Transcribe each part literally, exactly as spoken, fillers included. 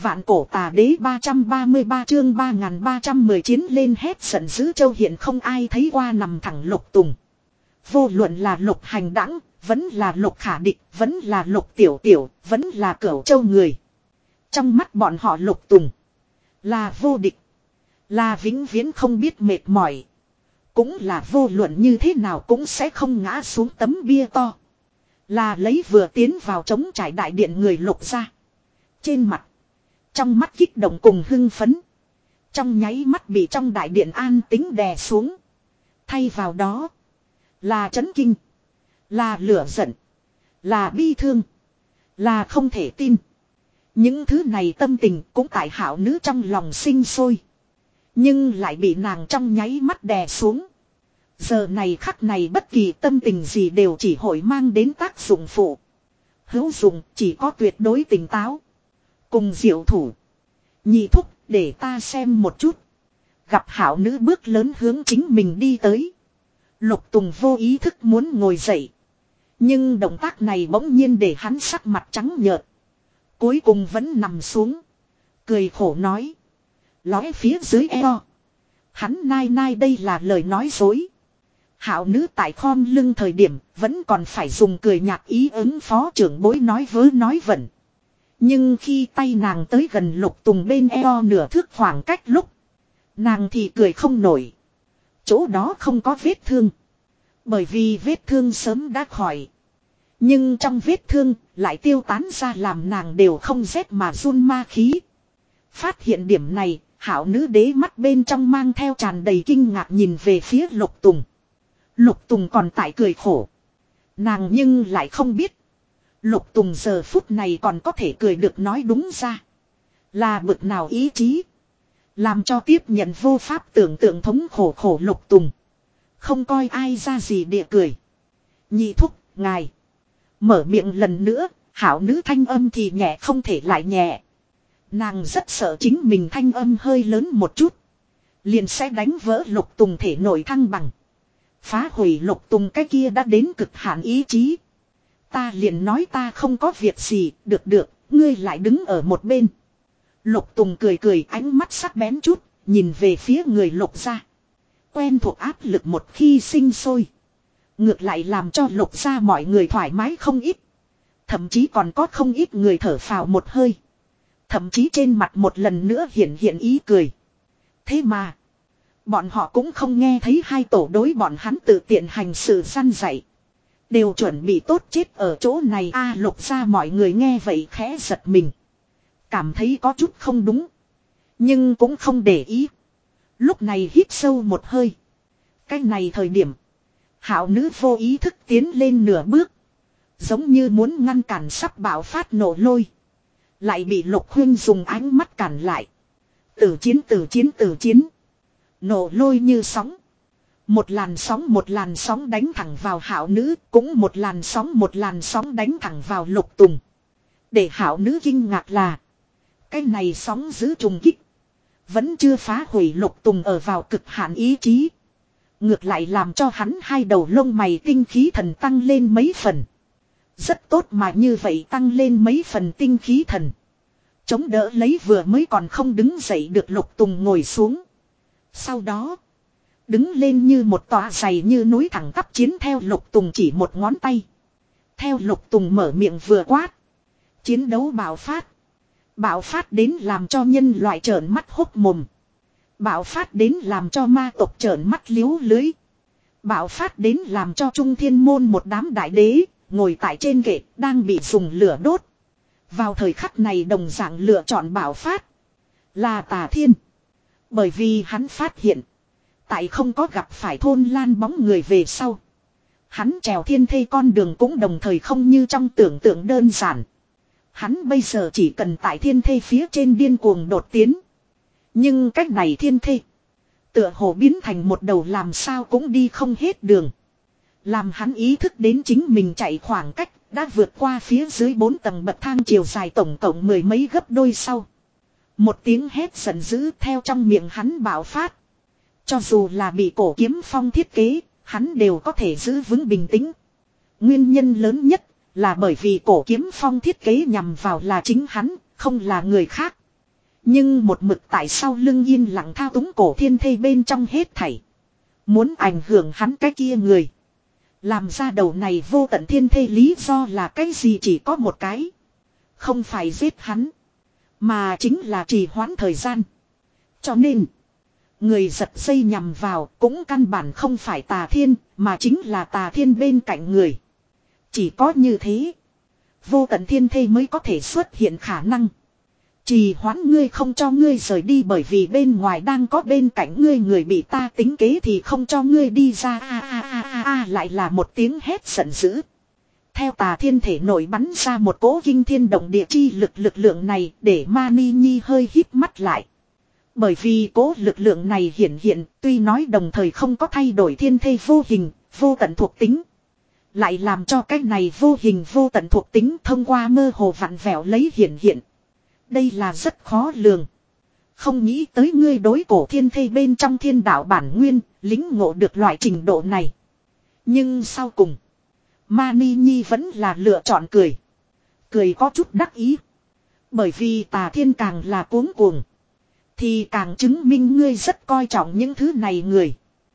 Vạn cổ tà đế ba trăm ba mươi ba chương ba nghìn ba trăm mười chiến lên hét giận dữ châu hiện không ai thấy qua nằm thẳng Lục Tùng. Vô luận là Lục Hành Đãng, vẫn là Lục Khả Địch, vẫn là Lục Tiểu Tiểu, vẫn là Cửu Châu người. Trong mắt bọn họ Lục Tùng là vô địch, là vĩnh viễn không biết mệt mỏi, cũng là vô luận như thế nào cũng sẽ không ngã xuống tấm bia to. Là lấy vừa tiến vào trống trải đại điện người Lục ra. Trên mặt, trong mắt kích động cùng hưng phấn, trong nháy mắt bị trong đại điện an tính đè xuống. Thay vào đó là chấn kinh, là lửa giận, là bi thương, là không thể tin. Những thứ này tâm tình cũng tại hảo nữ trong lòng sinh sôi, nhưng lại bị nàng trong nháy mắt đè xuống. Giờ này khắc này bất kỳ tâm tình gì đều chỉ hội mang đến tác dụng phụ. Hữu dụng chỉ có tuyệt đối tỉnh táo cùng diệu thủ. Nhị thúc, để ta xem một chút. Gặp hảo nữ bước lớn hướng chính mình đi tới. Lục Tùng vô ý thức muốn ngồi dậy, nhưng động tác này bỗng nhiên để hắn sắc mặt trắng nhợt. Cuối cùng vẫn nằm xuống, cười khổ nói: lóe phía dưới eo. Hắn nai nai đây là lời nói dối. Hảo nữ tại khom lưng thời điểm vẫn còn phải dùng cười nhạt ý ứng phó trưởng bối nói vớ nói vẩn. Nhưng khi tay nàng tới gần Lục Tùng bên eo nửa thước khoảng cách lúc, nàng thì cười không nổi. Chỗ đó không có vết thương, bởi vì vết thương sớm đã khỏi. Nhưng trong vết thương lại tiêu tán ra làm nàng đều không rét mà run ma khí. Phát hiện điểm này, hảo nữ đế mắt bên trong mang theo tràn đầy kinh ngạc nhìn về phía Lục Tùng. Lục Tùng còn tại cười khổ, nàng nhưng lại không biết Lục Tùng giờ phút này còn có thể cười được nói đúng ra. Là bực nào ý chí, làm cho tiếp nhận vô pháp tưởng tượng thống khổ khổ Lục Tùng không coi ai ra gì địa cười. Nhị thúc, ngài. Mở miệng lần nữa, hảo nữ thanh âm thì nhẹ không thể lại nhẹ. Nàng rất sợ chính mình thanh âm hơi lớn một chút, liền sẽ đánh vỡ Lục Tùng thể nội thăng bằng, phá hủy Lục Tùng cái kia đã đến cực hạn ý chí. Ta liền nói ta không có việc gì, được được, ngươi lại đứng ở một bên. Lục Tùng cười cười, ánh mắt sắc bén chút, nhìn về phía người Lục gia. Quen thuộc áp lực một khi sinh sôi, ngược lại làm cho Lục gia mọi người thoải mái không ít. Thậm chí còn có không ít người thở phào một hơi. Thậm chí trên mặt một lần nữa hiện hiện ý cười. Thế mà, bọn họ cũng không nghe thấy hai tổ đối bọn hắn tự tiện hành sự săn dạy. Đều chuẩn bị tốt chết ở chỗ này. A Lục gia mọi người nghe vậy khẽ giật mình, cảm thấy có chút không đúng, nhưng cũng không để ý. Lúc này hít sâu một hơi. Cái này thời điểm, hảo nữ vô ý thức tiến lên nửa bước, giống như muốn ngăn cản sắp bạo phát nổ lôi, lại bị Lục Huynh dùng ánh mắt cản lại. Tử chiến tử chiến tử chiến. Nổ lôi như sóng, một làn sóng một làn sóng đánh thẳng vào hảo nữ, cũng một làn sóng một làn sóng đánh thẳng vào Lục Tùng. Để hảo nữ kinh ngạc là, cái này sóng giữ trùng kích vẫn chưa phá hủy Lục Tùng ở vào cực hạn ý chí, ngược lại làm cho hắn hai đầu lông mày tinh khí thần tăng lên mấy phần. Rất tốt mà như vậy tăng lên mấy phần tinh khí thần, chống đỡ lấy vừa mới còn không đứng dậy được Lục Tùng ngồi xuống. Sau đó đứng lên như một tòa dày như núi thẳng tắp chiến theo Lục Tùng chỉ một ngón tay. Theo Lục Tùng mở miệng vừa quát, chiến đấu bạo phát. Bạo phát đến làm cho nhân loại trợn mắt hốt mồm. Bạo phát đến làm cho ma tộc trợn mắt liếu lưới. Bạo phát đến làm cho Trung Thiên Môn một đám đại đế ngồi tại trên kệ đang bị dùng lửa đốt. Vào thời khắc này đồng dạng lựa chọn bạo phát là Tà Thiên. Bởi vì hắn phát hiện, tại không có gặp phải thôn lan bóng người về sau, hắn trèo thiên thê con đường cũng đồng thời không như trong tưởng tượng đơn giản. Hắn bây giờ chỉ cần tại thiên thê phía trên điên cuồng đột tiến. Nhưng cách này thiên thê tựa hồ biến thành một đầu làm sao cũng đi không hết đường. Làm hắn ý thức đến chính mình chạy khoảng cách đã vượt qua phía dưới bốn tầng bậc thang chiều dài tổng cộng mười mấy gấp đôi sau. Một tiếng hét giận dữ theo trong miệng hắn bạo phát. Cho dù là bị Cổ Kiếm Phong thiết kế, hắn đều có thể giữ vững bình tĩnh. Nguyên nhân lớn nhất là bởi vì Cổ Kiếm Phong thiết kế nhằm vào là chính hắn, không là người khác. Nhưng một mực tại sau lưng yên lặng thao túng cổ thiên thê bên trong hết thảy. Muốn ảnh hưởng hắn cái kia người. Làm ra đầu này vô tận thiên thê lý do là cái gì chỉ có một cái. Không phải giết hắn. Mà chính là trì hoãn thời gian. Cho nên. Người giật dây nhằm vào cũng căn bản không phải tà thiên. Mà chính là tà thiên bên cạnh người. Chỉ có như thế. Vô tận thiên thê mới có thể xuất hiện khả năng. Trì hoãn ngươi không cho ngươi rời đi bởi vì bên ngoài đang có bên cạnh ngươi người bị ta tính kế thì không cho ngươi đi ra a a a a a lại là một tiếng hét giận dữ. Theo tà thiên thể nổi bắn ra một cỗ kinh thiên động địa chi lực lực lượng này để Mani Nhi hơi híp mắt lại. Bởi vì cỗ lực lượng này hiển hiện tuy nói đồng thời không có thay đổi thiên thê vô hình, vô tận thuộc tính. Lại làm cho cái này vô hình vô tận thuộc tính thông qua mơ hồ vặn vẹo lấy hiển hiện. Đây là rất khó lường. Không nghĩ tới ngươi đối cổ thiên thê bên trong thiên đạo bản nguyên, lính ngộ được loại trình độ này. Nhưng sau cùng, Mani Nhi vẫn là lựa chọn cười. Cười có chút đắc ý. Bởi vì tà thiên càng là cuống cuồng. Thì càng chứng minh ngươi rất coi trọng những thứ này người.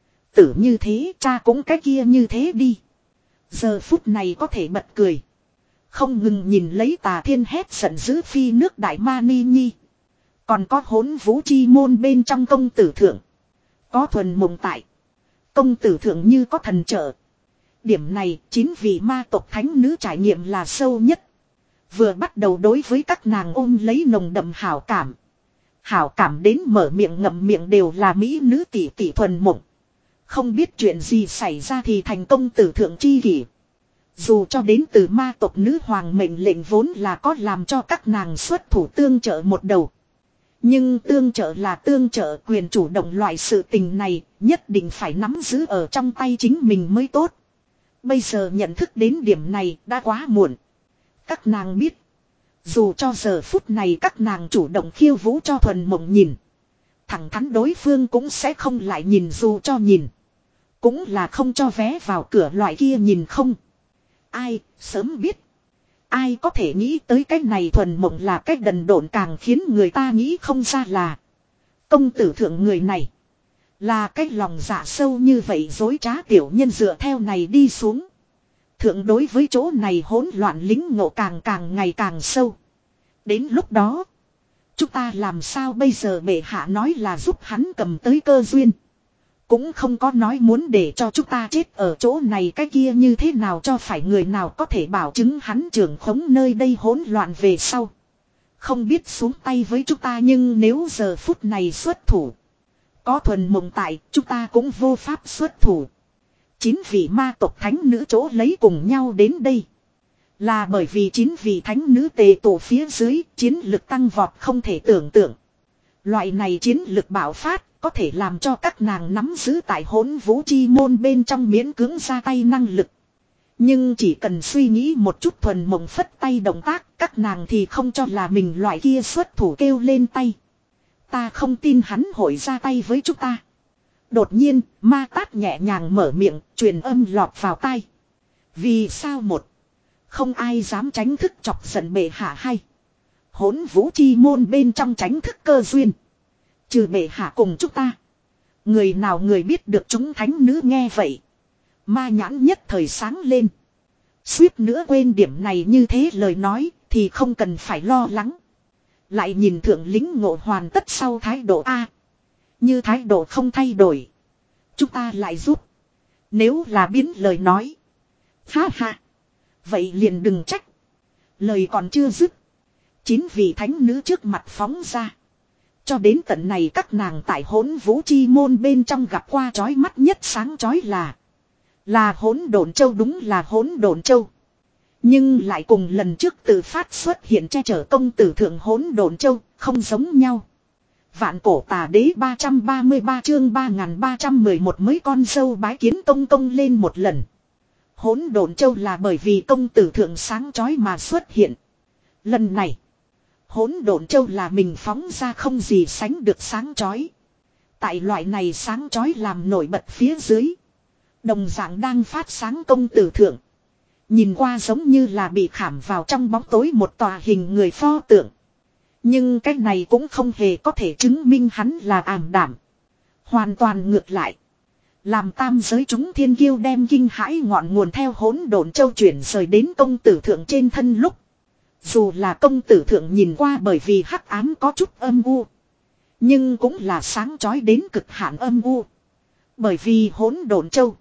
Tử như thế, cha cũng cái kia như thế đi. Giờ phút này có thể bật cười. Không ngừng nhìn lấy tà thiên hét giận dữ phi nước đại Mani Nhi. Còn có hỗn vũ chi môn bên trong công tử thượng. Có thuần mộng tại. Công tử thượng như có thần trợ. Điểm này chính vì ma tộc thánh nữ trải nghiệm là sâu nhất. Vừa bắt đầu đối với các nàng ôm lấy nồng đậm hảo cảm. Hảo cảm đến mở miệng ngậm miệng đều là mỹ nữ tỷ tỷ thuần mộng. Không biết chuyện gì xảy ra thì thành công tử thượng chi kỷ. Dù cho đến từ ma tộc nữ hoàng mệnh lệnh vốn là có làm cho các nàng xuất thủ tương trợ một đầu. Nhưng tương trợ là tương trợ quyền chủ động loại sự tình này nhất định phải nắm giữ ở trong tay chính mình mới tốt. Bây giờ nhận thức đến điểm này đã quá muộn. Các nàng biết. Dù cho giờ phút này các nàng chủ động khiêu vũ cho thuần mộng nhìn. Thẳng thắn đối phương cũng sẽ không lại nhìn dù cho nhìn. Cũng là không cho vé vào cửa loại kia nhìn không. Ai, sớm biết. Ai có thể nghĩ tới cái này thuần mộng là cái đần độn càng khiến người ta nghĩ không ra là. Công tử thượng người này. Là cái lòng dạ sâu như vậy dối trá tiểu nhân dựa theo này đi xuống. Thượng đối với chỗ này hỗn loạn lính ngộ càng càng ngày càng sâu. Đến lúc đó. Chúng ta làm sao bây giờ bệ hạ nói là giúp hắn cầm tới cơ duyên. Cũng không có nói muốn để cho chúng ta chết ở chỗ này cái kia như thế nào cho phải người nào có thể bảo chứng hắn trưởng khống nơi đây hỗn loạn về sau. Không biết xuống tay với chúng ta nhưng nếu giờ phút này xuất thủ. Có thuần mộng tại chúng ta cũng vô pháp xuất thủ. Chín vị ma tộc thánh nữ chỗ lấy cùng nhau đến đây. Là bởi vì chín vị thánh nữ tề tổ phía dưới chiến lực tăng vọt không thể tưởng tượng. Loại này chiến lực bạo phát. Có thể làm cho các nàng nắm giữ tại hỗn vũ chi môn bên trong miễn cưỡng ra tay năng lực. Nhưng chỉ cần suy nghĩ một chút thuần mộng phất tay động tác, các nàng thì không cho là mình loại kia xuất thủ kêu lên tay. Ta không tin hắn hội ra tay với chúng ta. Đột nhiên, ma tát nhẹ nhàng mở miệng, truyền âm lọt vào tai. Vì sao một? Không ai dám tránh thức chọc giận bệ hạ hay. Hỗn vũ chi môn bên trong tránh thức cơ duyên. Trừ bệ hạ cùng chúng ta. Người nào người biết được chúng thánh nữ nghe vậy. Ma nhãn nhất thời sáng lên. Suýt nữa quên điểm này như thế lời nói thì không cần phải lo lắng. Lại nhìn thượng lính ngộ hoàn tất sau thái độ A. Như thái độ không thay đổi. Chúng ta lại giúp. Nếu là biến lời nói. Ha ha. Vậy liền đừng trách. Lời còn chưa dứt. Chín vị thánh nữ trước mặt phóng ra. Cho đến tận này các nàng tại hỗn vũ chi môn bên trong gặp qua chói mắt nhất sáng chói là. Là hỗn độn châu đúng là hỗn độn châu. Nhưng lại cùng lần trước tự phát xuất hiện che chở công tử thượng hỗn độn châu không giống nhau. Vạn cổ tà đế ba trăm ba mươi ba chương ba nghìn ba trăm mười một mới con dâu bái kiến công công lên một lần. Hỗn độn châu là bởi vì công tử thượng sáng chói mà xuất hiện. Lần này. Hỗn độn châu là mình phóng ra không gì sánh được sáng chói. Tại loại này sáng chói làm nổi bật phía dưới. Đồng dạng đang phát sáng công tử thượng. Nhìn qua giống như là bị khảm vào trong bóng tối một tòa hình người pho tượng. Nhưng cái này cũng không hề có thể chứng minh hắn là ảm đảm. Hoàn toàn ngược lại. Làm tam giới chúng thiên kiêu đem kinh hãi ngọn nguồn theo hỗn độn châu chuyển rời đến công tử thượng trên thân lúc. Dù là công tử thượng nhìn qua bởi vì hắc ám có chút âm u. Nhưng cũng là sáng chói đến cực hạn âm u. Bởi vì hỗn độn châu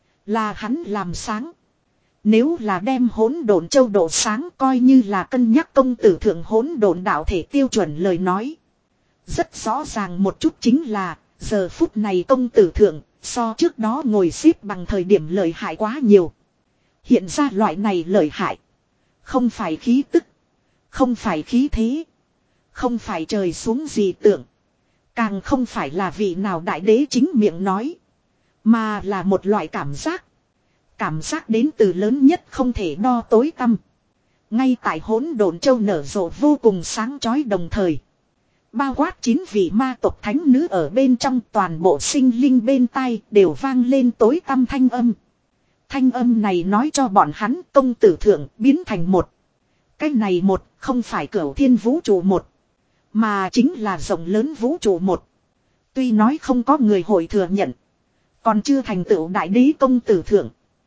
là hắn làm sáng. Nếu là đem hỗn độn châu độ sáng coi như là cân nhắc công tử thượng hỗn độn đạo thể tiêu chuẩn lời nói. Rất rõ ràng một chút chính là giờ phút này công tử thượng so trước đó ngồi xếp bằng thời điểm lợi hại quá nhiều. Hiện ra loại này lợi hại. Không phải khí tức. Không phải khí thế. Không phải trời xuống gì tưởng. Càng không phải là vị nào đại đế chính miệng nói. Mà là một loại cảm giác. Cảm giác đến từ lớn nhất không thể đo tối tăm. Ngay tại hỗn độn châu nở rộ vô cùng sáng chói đồng thời. Bao quát chín vị ma tộc thánh nữ ở bên trong toàn bộ sinh linh bên tai đều vang lên tối tăm thanh âm. Thanh âm này nói cho bọn hắn công tử thượng biến thành một. Cái này một không phải cửu thiên vũ trụ một. Mà chính là rộng lớn vũ trụ một. Tuy nói không có người hội thừa nhận. Còn chưa thành tựu đại đế công tử thượng.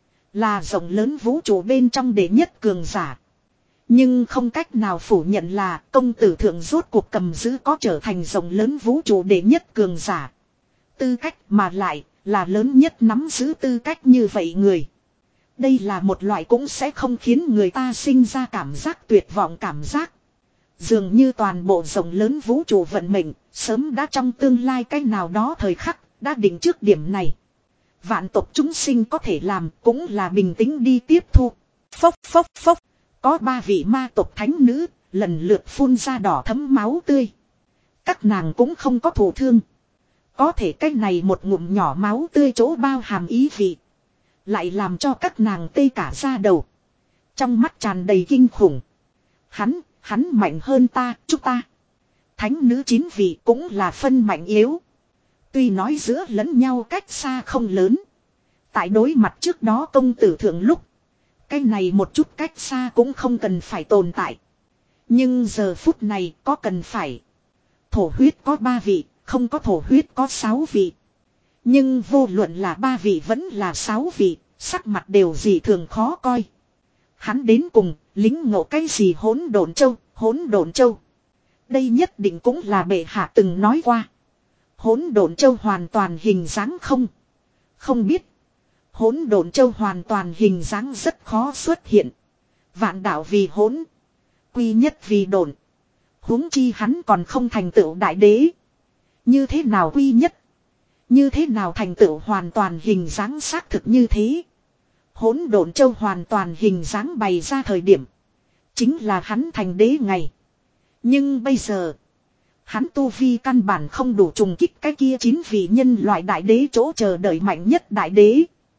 Là rộng lớn vũ trụ bên trong đệ nhất cường giả. Nhưng không cách nào phủ nhận là công tử thượng rốt cuộc cầm giữ có trở thành rộng lớn vũ trụ đệ nhất cường giả. Tư cách mà lại là lớn nhất nắm giữ tư cách như vậy người. Đây là một loại cũng sẽ không khiến người ta sinh ra cảm giác tuyệt vọng cảm giác. Dường như toàn bộ rộng lớn vũ trụ vận mệnh sớm đã trong tương lai cái nào đó thời khắc đã định trước điểm này. Vạn tộc chúng sinh có thể làm cũng là bình tĩnh đi tiếp thu. Phốc phốc phốc. Có ba vị ma tộc thánh nữ lần lượt phun ra đỏ thấm máu tươi. Các nàng cũng không có thụ thương. Có thể cái này một ngụm nhỏ máu tươi chỗ bao hàm ý vị. Lại làm cho các nàng tê cả da đầu. Trong mắt tràn đầy kinh khủng. Hắn, hắn mạnh hơn ta, chúng ta. Thánh nữ chín vị cũng là phân mạnh yếu. Tuy nói giữa lẫn nhau cách xa không lớn. Tại đối mặt trước đó công tử thượng lúc. Cái này một chút cách xa cũng không cần phải tồn tại. Nhưng giờ phút này có cần phải. Thổ huyết có ba vị, không có thổ huyết có sáu vị. Nhưng vô luận là ba vị vẫn là sáu vị, sắc mặt đều gì thường khó coi. Hắn đến cùng, lính ngộ cái gì hỗn độn châu, hỗn độn châu. Đây nhất định cũng là bệ hạ từng nói qua. Hỗn độn châu hoàn toàn hình dáng không. Không biết. Hỗn độn châu hoàn toàn hình dáng rất khó xuất hiện. Vạn đạo vì hỗn. Quy nhất vì độn. Huống chi hắn còn không thành tựu đại đế. Như thế nào quy nhất? Như thế nào thành tựu hoàn toàn hình dáng xác thực như thế? Hỗn độn châu hoàn toàn hình dáng bày ra thời điểm. Chính là hắn thành đế ngày. Nhưng bây giờ. Hắn tu vi căn bản không đủ trùng kích cái kia chín vị nhân loại đại đế chỗ chờ đợi mạnh nhất đại đế.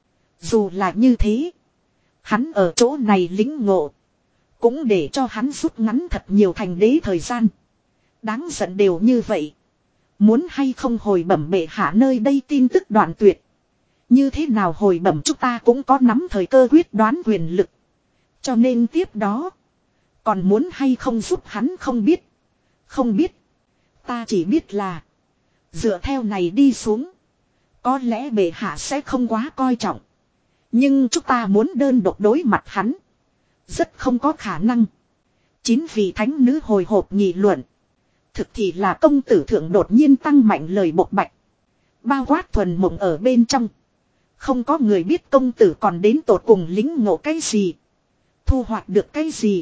Dù là như thế. Hắn ở chỗ này lĩnh ngộ. Cũng để cho hắn rút ngắn thật nhiều thành đế thời gian. Đáng giận đều như vậy. Muốn hay không hồi bẩm bệ hạ nơi đây tin tức đoạn tuyệt. Như thế nào hồi bẩm chúng ta cũng có nắm thời cơ quyết đoán quyền lực. Cho nên tiếp đó. Còn muốn hay không giúp hắn không biết. Không biết. Ta chỉ biết là. Dựa theo này đi xuống. Có lẽ bệ hạ sẽ không quá coi trọng. Nhưng chúng ta muốn đơn độc đối mặt hắn. Rất không có khả năng. Chín vị thánh nữ hồi hộp nghị luận. Thực thì là công tử thượng đột nhiên tăng mạnh lời bộc bạch. Bao quát thuần mộng ở bên trong. Không có người biết công tử còn đến tột cùng lính ngộ cái gì. Thu hoạch được cái gì.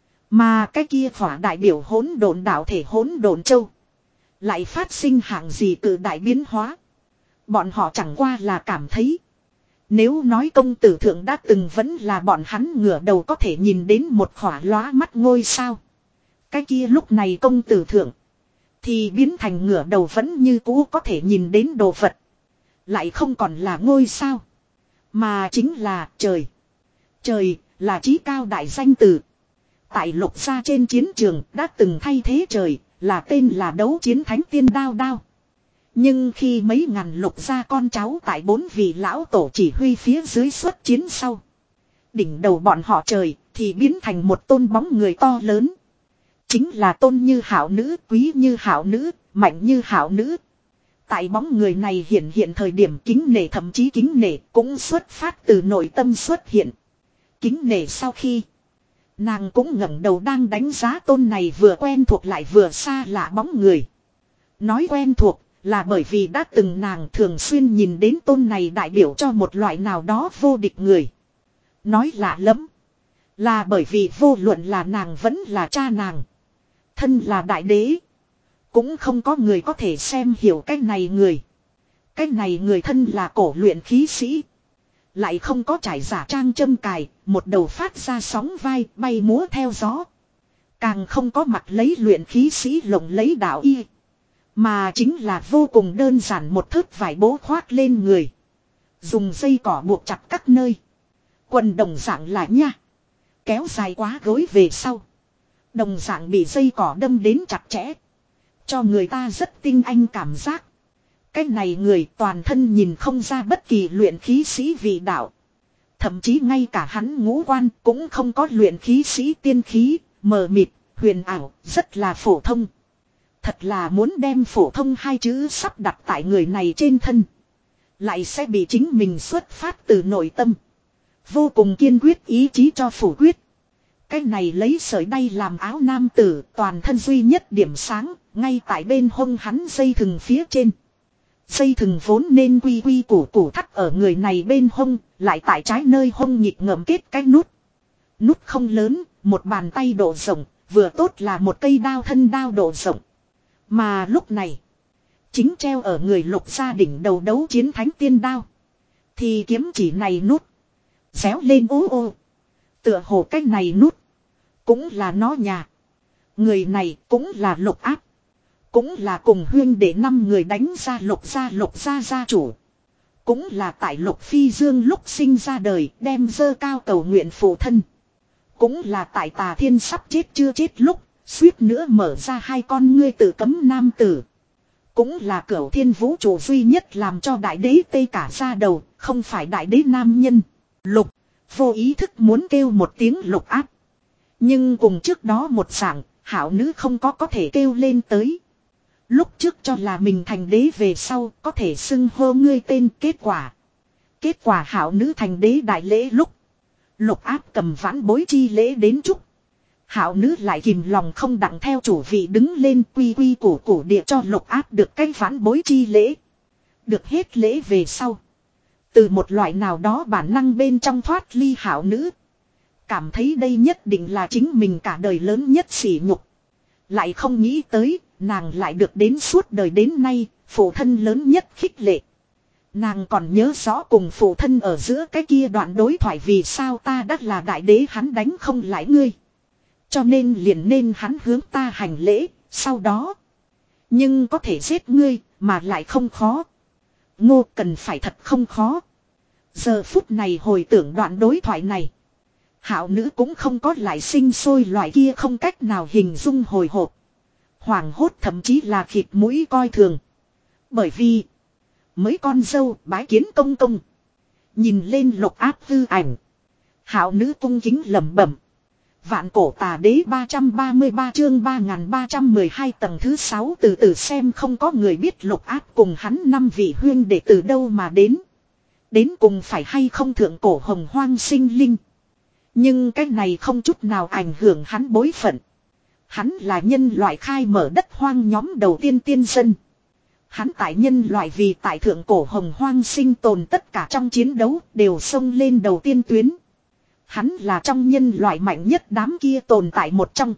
Mà cái kia khỏa đại biểu hỗn độn đạo thể hỗn độn châu. Lại phát sinh hạng gì cự đại biến hóa. Bọn họ chẳng qua là cảm thấy. Nếu nói công tử thượng đã từng vẫn là bọn hắn ngửa đầu có thể nhìn đến một khỏa lóa mắt ngôi sao. Cái kia lúc này công tử thượng. Thì biến thành ngửa đầu vẫn như cũ có thể nhìn đến đồ vật. Lại không còn là ngôi sao. Mà chính là trời. Trời là chí cao đại danh từ. Tại lục gia trên chiến trường đã từng thay thế trời. Là tên là đấu chiến thánh tiên đao đao. Nhưng khi mấy ngàn lục gia con cháu tại bốn vị lão tổ chỉ huy phía dưới xuất chiến sau. Đỉnh đầu bọn họ trời thì biến thành một tôn bóng người to lớn. Chính là tôn như hảo nữ, quý như hảo nữ, mạnh như hảo nữ. Tại bóng người này hiện hiện thời điểm kính nể, thậm chí kính nể cũng xuất phát từ nội tâm xuất hiện. Kính nể sau khi nàng cũng ngẩng đầu đang đánh giá tôn này vừa quen thuộc lại vừa xa lạ bóng người. Nói quen thuộc là bởi vì đã từng nàng thường xuyên nhìn đến tôn này đại biểu cho một loại nào đó vô địch người. Nói lạ lắm là bởi vì vô luận là nàng vẫn là cha nàng, thân là đại đế, cũng không có người có thể xem hiểu cái này người. Cái này người thân là cổ luyện khí sĩ, lại không có trải giả trang châm cài, một đầu phát ra sóng vai bay múa theo gió. Càng không có mặt lấy luyện khí sĩ lộng lấy đạo y, mà chính là vô cùng đơn giản một thớt vải bố khoác lên người, dùng dây cỏ buộc chặt các nơi. Quần đồng dạng lại nha, kéo dài quá gối về sau, đồng dạng bị dây cỏ đâm đến chặt chẽ, cho người ta rất tinh anh cảm giác. Cái này người toàn thân nhìn không ra bất kỳ luyện khí sĩ vị đạo. Thậm chí ngay cả hắn ngũ quan cũng không có luyện khí sĩ tiên khí, mờ mịt, huyền ảo, rất là phổ thông. Thật là muốn đem phổ thông hai chữ sắp đặt tại người này trên thân, lại sẽ bị chính mình xuất phát từ nội tâm, vô cùng kiên quyết ý chí cho phủ quyết. Cái này lấy sợi đay làm áo nam tử, toàn thân duy nhất điểm sáng, ngay tại bên hông hắn dây thừng phía trên. Dây thừng vốn nên quy quy củ củ thắt ở người này bên hông, lại tại trái nơi hông nhịp ngậm kết cái nút. Nút không lớn, một bàn tay độ rộng, vừa tốt là một cây đao thân đao độ rộng. Mà lúc này, chính treo ở người Lục gia đỉnh đầu đấu chiến thánh tiên đao, thì kiếm chỉ này nút réo lên ô ô. Tựa hồ cái này nút cũng là nó nhà. Người này cũng là Lục Áp, cũng là cùng huyên để năm người đánh ra Lục gia Lục gia gia chủ, cũng là tại Lục Phi Dương lúc sinh ra đời đem dơ cao cầu nguyện phụ thân, cũng là tại Tà Thiên sắp chết chưa chết lúc suýt nữa mở ra hai con ngươi tự cấm nam tử, cũng là Cửu Thiên vũ trụ duy nhất làm cho đại đế tê cả ra đầu, không phải đại đế nam nhân. Lục vô ý thức muốn kêu một tiếng Lục Áp, nhưng cùng trước đó một dạng, hảo nữ không có có thể kêu lên tới. Lúc trước cho là mình thành đế về sau có thể xưng hô ngươi tên, kết quả Kết quả hảo nữ thành đế đại lễ lúc, Lục Áp cầm vãn bối chi lễ đến chúc. Hảo nữ lại kìm lòng không đặng theo chủ vị đứng lên quy quy củ củ địa cho Lục Áp được cái vãn bối chi lễ. Được hết lễ về sau, từ một loại nào đó bản năng bên trong thoát ly hảo nữ, cảm thấy đây nhất định là chính mình cả đời lớn nhất sỉ nhục. Lại không nghĩ tới, nàng lại được đến suốt đời đến nay, phụ thân lớn nhất khích lệ. Nàng còn nhớ rõ cùng phụ thân ở giữa cái kia đoạn đối thoại, vì sao ta đã là đại đế hắn đánh không lại ngươi, cho nên liền nên hắn hướng ta hành lễ, sau đó nhưng có thể giết ngươi, mà lại không khó. Ngô cần phải thật không khó. Giờ phút này hồi tưởng đoạn đối thoại này, hảo nữ cũng không có lại sinh sôi loại kia không cách nào hình dung hồi hộp, hoảng hốt, thậm chí là khịt mũi coi thường. Bởi vì mới con dâu bái kiến công công, nhìn lên Lục Áp hư ảnh, hảo nữ cung kính lẩm bẩm. Vạn cổ tà đế ba trăm ba mươi ba chương ba nghìn ba trăm mười hai tầng thứ sáu. Từ từ xem, không có người biết Lục Áp cùng hắn năm vị huyên đệ từ đâu mà đến, đến cùng phải hay không thượng cổ hồng hoang sinh linh. Nhưng cái này không chút nào ảnh hưởng hắn bối phận. Hắn là nhân loại khai mở đất hoang nhóm đầu tiên tiên dân. Hắn tại nhân loại vì tại thượng cổ hồng hoang sinh tồn tất cả trong chiến đấu đều xông lên đầu tiên tuyến. Hắn là trong nhân loại mạnh nhất đám kia tồn tại một trong.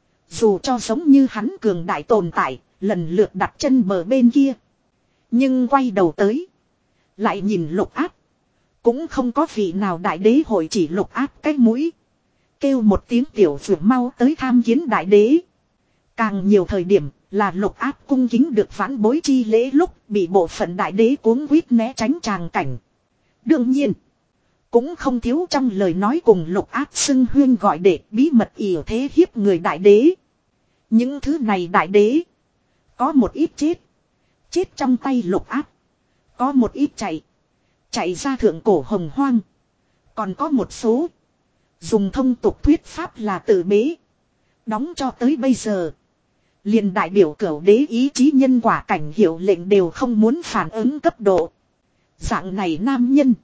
Dù cho giống như hắn cường đại tồn tại, lần lượt đặt chân bờ bên kia, nhưng quay đầu tới, lại nhìn Lục Áp, cũng không có vị nào đại đế hội chỉ Lục Áp cái mũi, kêu một tiếng tiểu phượng mau tới tham kiến đại đế. Càng nhiều thời điểm là Lục Áp cung kính được vãn bối chi lễ lúc bị bộ phận đại đế cuống quýt né tránh tràng cảnh. Đương nhiên, cũng không thiếu trong lời nói cùng Lục Áp xưng huyên gọi đệ bí mật ỉa thế hiếp người đại đế. Những thứ này đại đế, có một ít chết, chết trong tay Lục Áp, có một ít chạy, chạy ra thượng cổ hồng hoang, còn có một số dùng thông tục thuyết pháp là tự bế, Đóng cho tới bây giờ. Liền đại biểu cửu đế ý chí nhân quả cảnh hiệu lệnh đều không muốn phản ứng cấp độ. Dạng này nam nhân.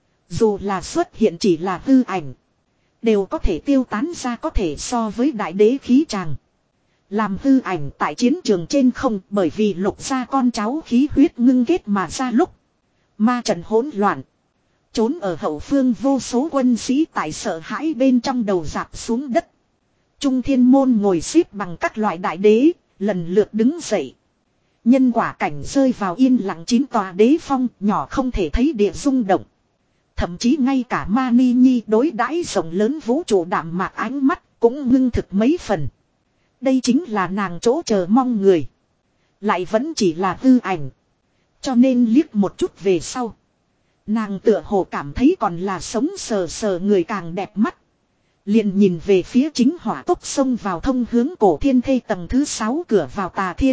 Dù là xuất hiện chỉ là hư ảnh. Đều có thể tiêu tán ra có thể so với đại đế khí tràng. Làm hư ảnh tại chiến trường trên không bởi vì lục gia con cháu khí huyết ngưng kết mà ra lúc. Ma trận hỗn loạn. Trốn ở hậu phương vô số quân sĩ tại sợ hãi bên trong đầu dạp xuống đất. Trung thiên môn ngồi xếp bằng các loại đại đế, lần lượt đứng dậy. Nhân quả cảnh rơi vào yên lặng chín tòa đế phong, nhỏ không thể thấy địa rung động. Thậm chí ngay cả Mani Nhi đối đãi rộng lớn vũ trụ đạm mạc ánh mắt cũng ngưng thực mấy phần. Đây chính là nàng chỗ chờ mong người. Lại vẫn chỉ là hư ảnh. Cho nên liếc một chút về sau. Nàng tựa hồ cảm thấy còn là sống sờ sờ người càng đẹp mắt. Liền nhìn về phía chính hỏa tốc xông vào thông hướng cổ thiên thê tầng thứ sáu cửa vào tà thiên.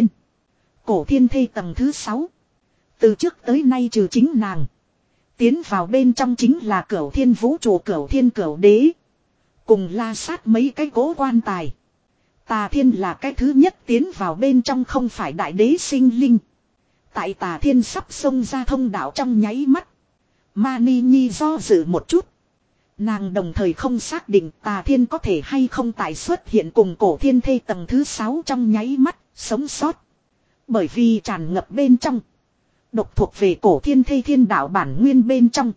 Cổ thiên thê tầng thứ sáu. Từ trước tới nay trừ chính nàng. Tiến vào bên trong chính là cửu thiên vũ trụ cửu thiên cửu đế. Cùng la sát mấy cái cố quan tài. Tà thiên là cái thứ nhất tiến vào bên trong không phải đại đế sinh linh. Tại tà thiên sắp xông ra thông đạo trong nháy mắt. Mani Nhi do dự một chút. Nàng đồng thời không xác định tà thiên có thể hay không tại xuất hiện cùng cổ thiên thê tầng thứ sáu trong nháy mắt, sống sót. Bởi vì tràn ngập bên trong. Độc thuộc về cổ thiên thê thiên đạo bản nguyên bên trong.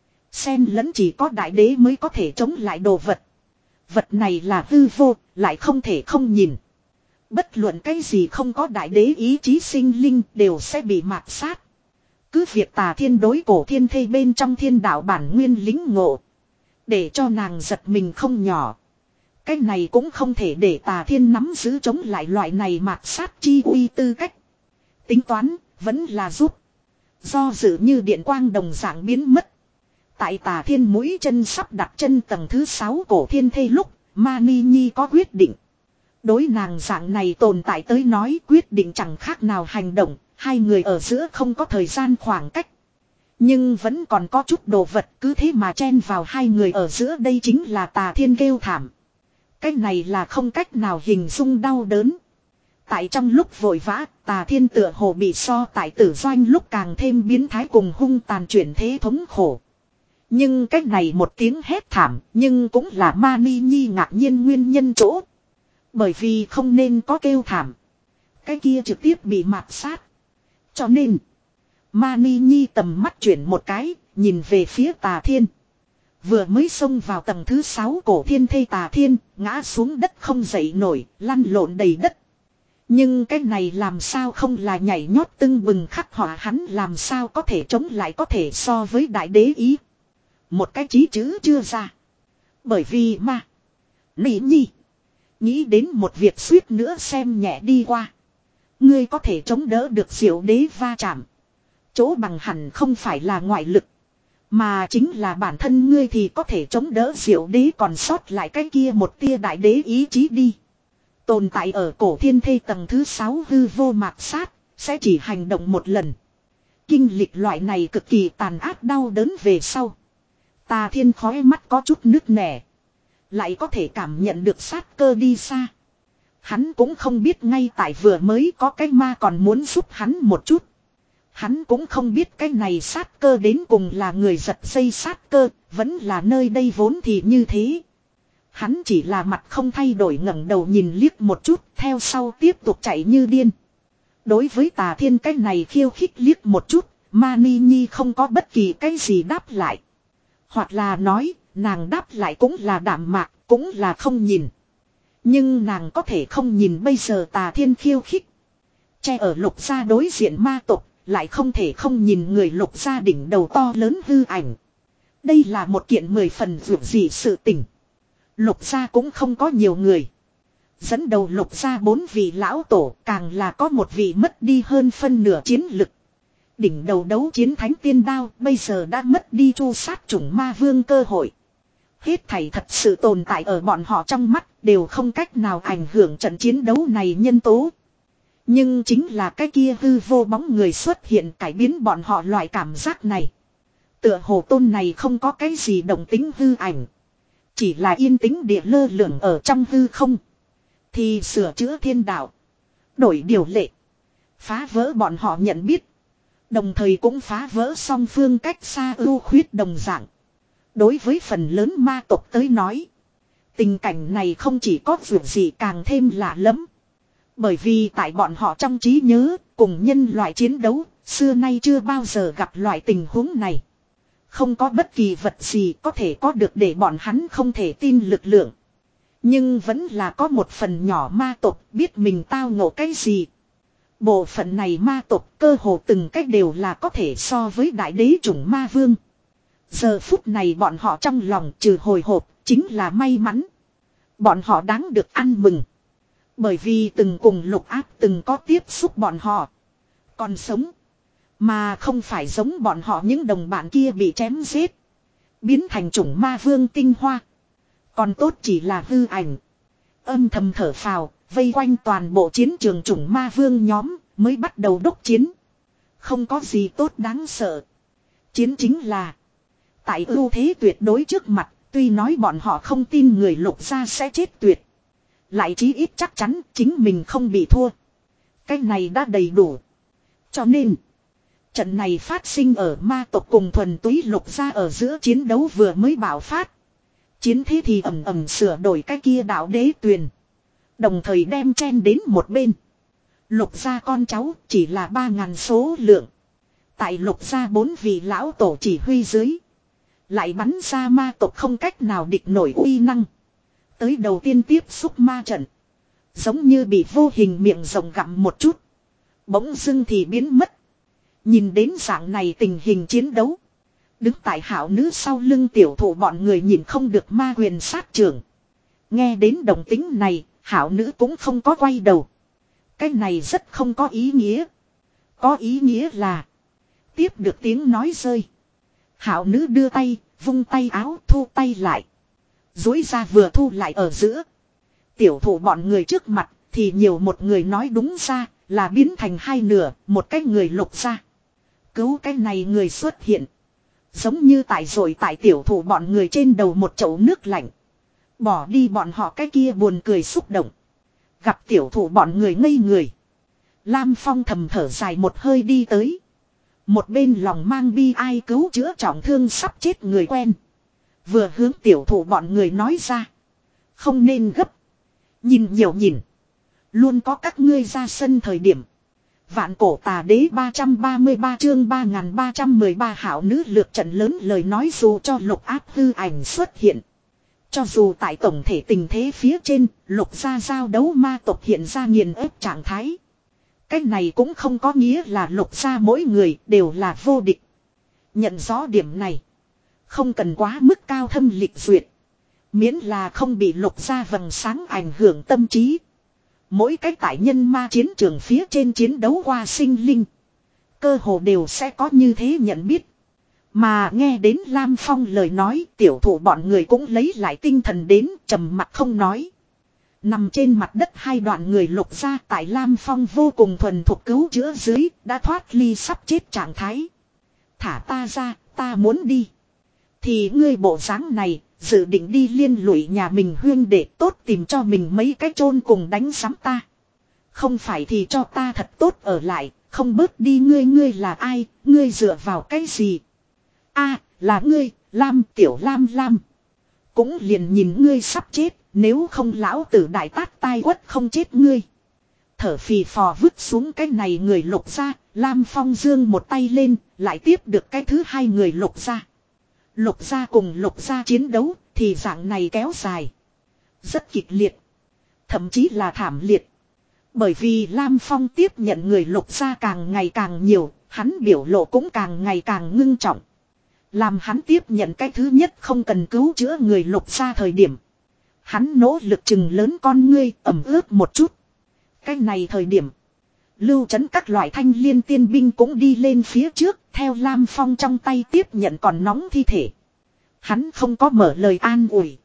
Xen lẫn chỉ có đại đế mới có thể chống lại đồ vật. Vật này là hư vô, lại không thể không nhìn. Bất luận cái gì không có đại đế ý chí sinh linh đều sẽ bị mạt sát. Cứ việc tà thiên đối cổ thiên thê bên trong thiên đạo bản nguyên lính ngộ. Để cho nàng giật mình không nhỏ. Cái này cũng không thể để tà thiên nắm giữ chống lại loại này mạt sát chi uy tư cách. Tính toán, vẫn là giúp. Do dự như điện quang đồng dạng biến mất. Tại tà thiên mũi chân sắp đặt chân tầng thứ sáu cổ thiên thê lúc, Mani Nhi có quyết định. Đối nàng dạng này tồn tại tới nói quyết định chẳng khác nào hành động, hai người ở giữa không có thời gian khoảng cách. Nhưng vẫn còn có chút đồ vật cứ thế mà chen vào hai người ở giữa đây chính là tà thiên kêu thảm. Cái này là không cách nào hình dung đau đớn. Tại trong lúc vội vã, tà thiên tựa hồ bị so tại tử doanh lúc càng thêm biến thái cùng hung tàn chuyển thế thống khổ. Nhưng cái này một tiếng hét thảm, nhưng cũng là Mani Nhi ngạc nhiên nguyên nhân chỗ. Bởi vì không nên có kêu thảm. Cái kia trực tiếp bị mạt sát. Cho nên, Mani Nhi tầm mắt chuyển một cái, nhìn về phía tà thiên. Vừa mới xông vào tầng thứ sáu cổ thiên thê tà thiên, ngã xuống đất không dậy nổi, lăn lộn đầy đất. Nhưng cái này làm sao không là nhảy nhót tưng bừng khắc họa hắn làm sao có thể chống lại có thể so với đại đế ý. Một cái chí chữ chưa ra. Bởi vì mà. Nị Nhi. Nghĩ đến một việc suýt nữa xem nhẹ đi qua. Ngươi có thể chống đỡ được diệu đế va chạm. Chỗ bằng hẳn không phải là ngoại lực. Mà chính là bản thân ngươi thì có thể chống đỡ diệu đế còn sót lại cái kia một tia đại đế ý chí đi. Tồn tại ở cổ thiên thê tầng thứ sáu hư vô mạt sát. Sẽ chỉ hành động một lần. Kinh lịch loại này cực kỳ tàn ác đau đớn về sau. Tà thiên khói mắt có chút nứt nẻ. Lại có thể cảm nhận được sát cơ đi xa. Hắn cũng không biết ngay tại vừa mới có cái ma còn muốn giúp hắn một chút. Hắn cũng không biết cái này sát cơ đến cùng là người giật dây sát cơ, vẫn là nơi đây vốn thì như thế. Hắn chỉ là mặt không thay đổi ngẩng đầu nhìn liếc một chút, theo sau tiếp tục chạy như điên. Đối với tà thiên cái này khiêu khích liếc một chút, Mani Nhi không có bất kỳ cái gì đáp lại. Hoặc là nói, nàng đáp lại cũng là đạm mạc, cũng là không nhìn. Nhưng nàng có thể không nhìn bây giờ tà thiên khiêu khích. Che ở lục gia đối diện ma tộc, lại không thể không nhìn người lục gia đỉnh đầu to lớn hư ảnh. Đây là một kiện mười phần vượt dị sự tình. Lục gia cũng không có nhiều người. Dẫn đầu lục gia bốn vị lão tổ càng là có một vị mất đi hơn phân nửa chiến lực. Đỉnh đầu đấu chiến thánh tiên đao bây giờ đã mất đi chu sát chủng ma vương cơ hội. Hết thảy thật sự tồn tại ở bọn họ trong mắt đều không cách nào ảnh hưởng trận chiến đấu này nhân tố. Nhưng chính là cái kia hư vô bóng người xuất hiện cải biến bọn họ loại cảm giác này. Tựa hồ tôn này không có cái gì động tính hư ảnh. Chỉ là yên tĩnh địa lơ lửng ở trong hư không. Thì sửa chữa thiên đạo. Đổi điều lệ. Phá vỡ bọn họ nhận biết. Đồng thời cũng phá vỡ song phương cách xa ưu khuyết đồng dạng. Đối với phần lớn ma tộc tới nói. Tình cảnh này không chỉ có việc gì càng thêm lạ lẫm. Bởi vì tại bọn họ trong trí nhớ, cùng nhân loại chiến đấu, xưa nay chưa bao giờ gặp loại tình huống này. Không có bất kỳ vật gì có thể có được để bọn hắn không thể tin lực lượng. Nhưng vẫn là có một phần nhỏ ma tộc biết mình tao ngộ cái gì. Bộ phận này ma tộc cơ hồ từng cách đều là có thể so với đại đế chủng ma vương. Giờ phút này bọn họ trong lòng trừ hồi hộp chính là may mắn. Bọn họ đáng được ăn mừng. Bởi vì từng cùng lục áp từng có tiếp xúc bọn họ. Còn sống. Mà không phải giống bọn họ những đồng bạn kia bị chém giết. Biến thành chủng ma vương tinh hoa. Còn tốt chỉ là hư ảnh. Âm thầm thở phào, vây quanh toàn bộ chiến trường chủng ma vương nhóm, mới bắt đầu đốc chiến. Không có gì tốt đáng sợ. Chiến chính là. Tại ưu thế tuyệt đối trước mặt, tuy nói bọn họ không tin người lục gia sẽ chết tuyệt. Lại chí ít chắc chắn chính mình không bị thua. Cái này đã đầy đủ. Cho nên, trận này phát sinh ở ma tộc cùng thuần túy lục gia ở giữa chiến đấu vừa mới bạo phát. Chiến thế thì ầm ầm sửa đổi cái kia đạo đế tuyền. Đồng thời đem chen đến một bên. Lục gia con cháu chỉ là ba ngàn số lượng. Tại lục gia bốn vị lão tổ chỉ huy dưới. Lại bắn ra ma tộc không cách nào địch nổi uy năng. Tới đầu tiên tiếp xúc ma trận. Giống như bị vô hình miệng rồng gặm một chút. Bỗng dưng thì biến mất. Nhìn đến dạng này tình hình chiến đấu. Đứng tại hảo nữ sau lưng tiểu thủ bọn người nhìn không được ma quyền sát trưởng. Nghe đến đồng tính này, hảo nữ cũng không có quay đầu. Cái này rất không có ý nghĩa. Có ý nghĩa là tiếp được tiếng nói rơi. Hảo nữ đưa tay, vung tay áo thu tay lại. Dối ra vừa thu lại ở giữa. Tiểu thủ bọn người trước mặt thì nhiều một người nói đúng ra là biến thành hai nửa, một cái người lục ra. Cứu cái này người xuất hiện. Giống như tại rồi tại tiểu thủ bọn người trên đầu một chậu nước lạnh. Bỏ đi bọn họ cái kia buồn cười xúc động. Gặp tiểu thủ bọn người ngây người. Lam Phong thầm thở dài một hơi đi tới. Một bên lòng mang bi ai cứu chữa trọng thương sắp chết người quen. Vừa hướng tiểu thủ bọn người nói ra. Không nên gấp. Nhìn nhiều nhìn. Luôn có các ngươi ra sân thời điểm. Vạn cổ tà đế ba trăm ba mươi ba chương ba nghìn ba trăm mười ba hảo nữ lược trận lớn lời nói dù cho lục áp hư ảnh xuất hiện. Cho dù tại tổng thể tình thế phía trên, lục gia giao đấu ma tộc hiện ra nghiền ép trạng thái. Cái này cũng không có nghĩa là lục gia mỗi người đều là vô địch. Nhận rõ điểm này. Không cần quá mức cao thâm lịch duyệt. Miễn là không bị lục gia vầng sáng ảnh hưởng tâm trí. Mỗi cái tại nhân ma chiến trường phía trên chiến đấu qua sinh linh. Cơ hồ đều sẽ có như thế nhận biết. Mà nghe đến Lam Phong lời nói, tiểu thủ bọn người cũng lấy lại tinh thần đến, trầm mặt không nói. Nằm trên mặt đất hai đoạn người lục ra tại Lam Phong vô cùng thuần thuộc cứu chữa dưới, đã thoát ly sắp chết trạng thái. Thả ta ra, ta muốn đi. Thì ngươi bộ dáng này, dự định đi liên lụy nhà mình huyên để tốt tìm cho mình mấy cái chôn cùng đánh sắm ta. Không phải thì cho ta thật tốt ở lại, không bớt đi ngươi ngươi là ai, ngươi dựa vào cái gì. A là ngươi, Lam tiểu Lam Lam. Cũng liền nhìn ngươi sắp chết, nếu không lão tử đại tát tai quất không chết ngươi. Thở phì phò vứt xuống cái này người lục ra, Lam Phong dương một tay lên, lại tiếp được cái thứ hai người lục ra. Lục gia cùng lục gia chiến đấu thì dạng này kéo dài. Rất kịch liệt. Thậm chí là thảm liệt. Bởi vì Lam Phong tiếp nhận người lục gia càng ngày càng nhiều, hắn biểu lộ cũng càng ngày càng ngưng trọng. Làm hắn tiếp nhận cái thứ nhất không cần cứu chữa người lục gia thời điểm. Hắn nỗ lực chừng lớn con ngươi ẩm ướt một chút. Cái này thời điểm. Lưu trấn các loại thanh liên tiên binh cũng đi lên phía trước, theo Lam Phong trong tay tiếp nhận còn nóng thi thể. Hắn không có mở lời an ủi.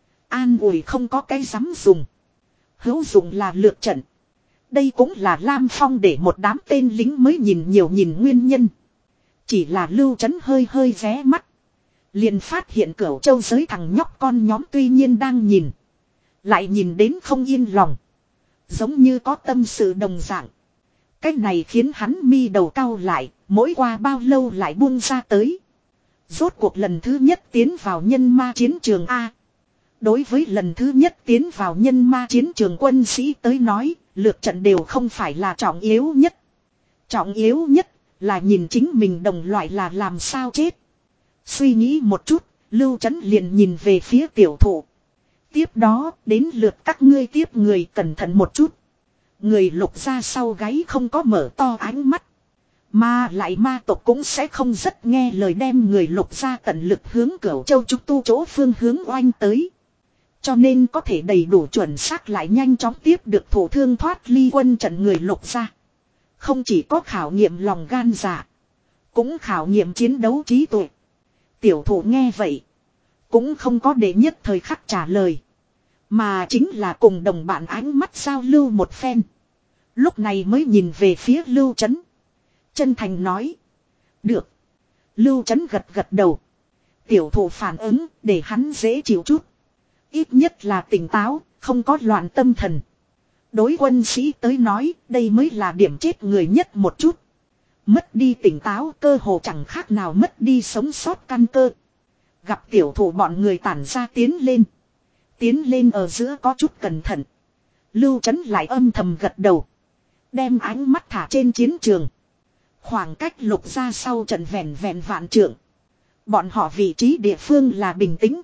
An ủi không có cái dám dùng. Hữu dụng là lược trận. Đây cũng là Lam Phong để một đám tên lính mới nhìn nhiều nhìn nguyên nhân. Chỉ là Lưu trấn hơi hơi ré mắt. Liền phát hiện Cửu Châu giới thằng nhóc con nhóm tuy nhiên đang nhìn. Lại nhìn đến không yên lòng. Giống như có tâm sự đồng dạng. Cái này khiến hắn mi đầu cau lại, mỗi qua bao lâu lại buông ra tới. Rốt cuộc lần thứ nhất tiến vào nhân ma chiến trường A. Đối với lần thứ nhất tiến vào nhân ma chiến trường quân sĩ tới nói, lượt trận đều không phải là trọng yếu nhất. Trọng yếu nhất là nhìn chính mình đồng loại là làm sao chết. Suy nghĩ một chút, Lưu Chấn liền nhìn về phía tiểu thụ. Tiếp đó, đến lượt các ngươi tiếp người cẩn thận một chút. Người Lục ra sau gáy không có mở to ánh mắt. Mà lại ma tộc cũng sẽ không rất nghe lời đem người Lục ra tận lực hướng Cửu Châu trúc tu chỗ phương hướng oanh tới. Cho nên có thể đầy đủ chuẩn xác lại nhanh chóng tiếp được thủ thương thoát ly quân trận người Lục ra. Không chỉ có khảo nghiệm lòng gan dạ, cũng khảo nghiệm chiến đấu trí tuệ. Tiểu thủ nghe vậy, cũng không có để nhất thời khắc trả lời, mà chính là cùng đồng bạn ánh mắt giao lưu một phen. Lúc này mới nhìn về phía Lưu Chấn. Chân thành nói. Được. Lưu Chấn gật gật đầu. Tiểu thủ phản ứng để hắn dễ chịu chút. Ít nhất là tỉnh táo, không có loạn tâm thần. Đối quân sĩ tới nói, đây mới là điểm chết người nhất một chút. Mất đi tỉnh táo, cơ hồ chẳng khác nào mất đi sống sót căn cơ. Gặp tiểu thủ bọn người tản ra tiến lên. Tiến lên ở giữa có chút cẩn thận. Lưu Chấn lại âm thầm gật đầu. Đem ánh mắt thả trên chiến trường. Khoảng cách Lục ra sau trận vẹn vẹn vạn trượng. Bọn họ vị trí địa phương là bình tĩnh.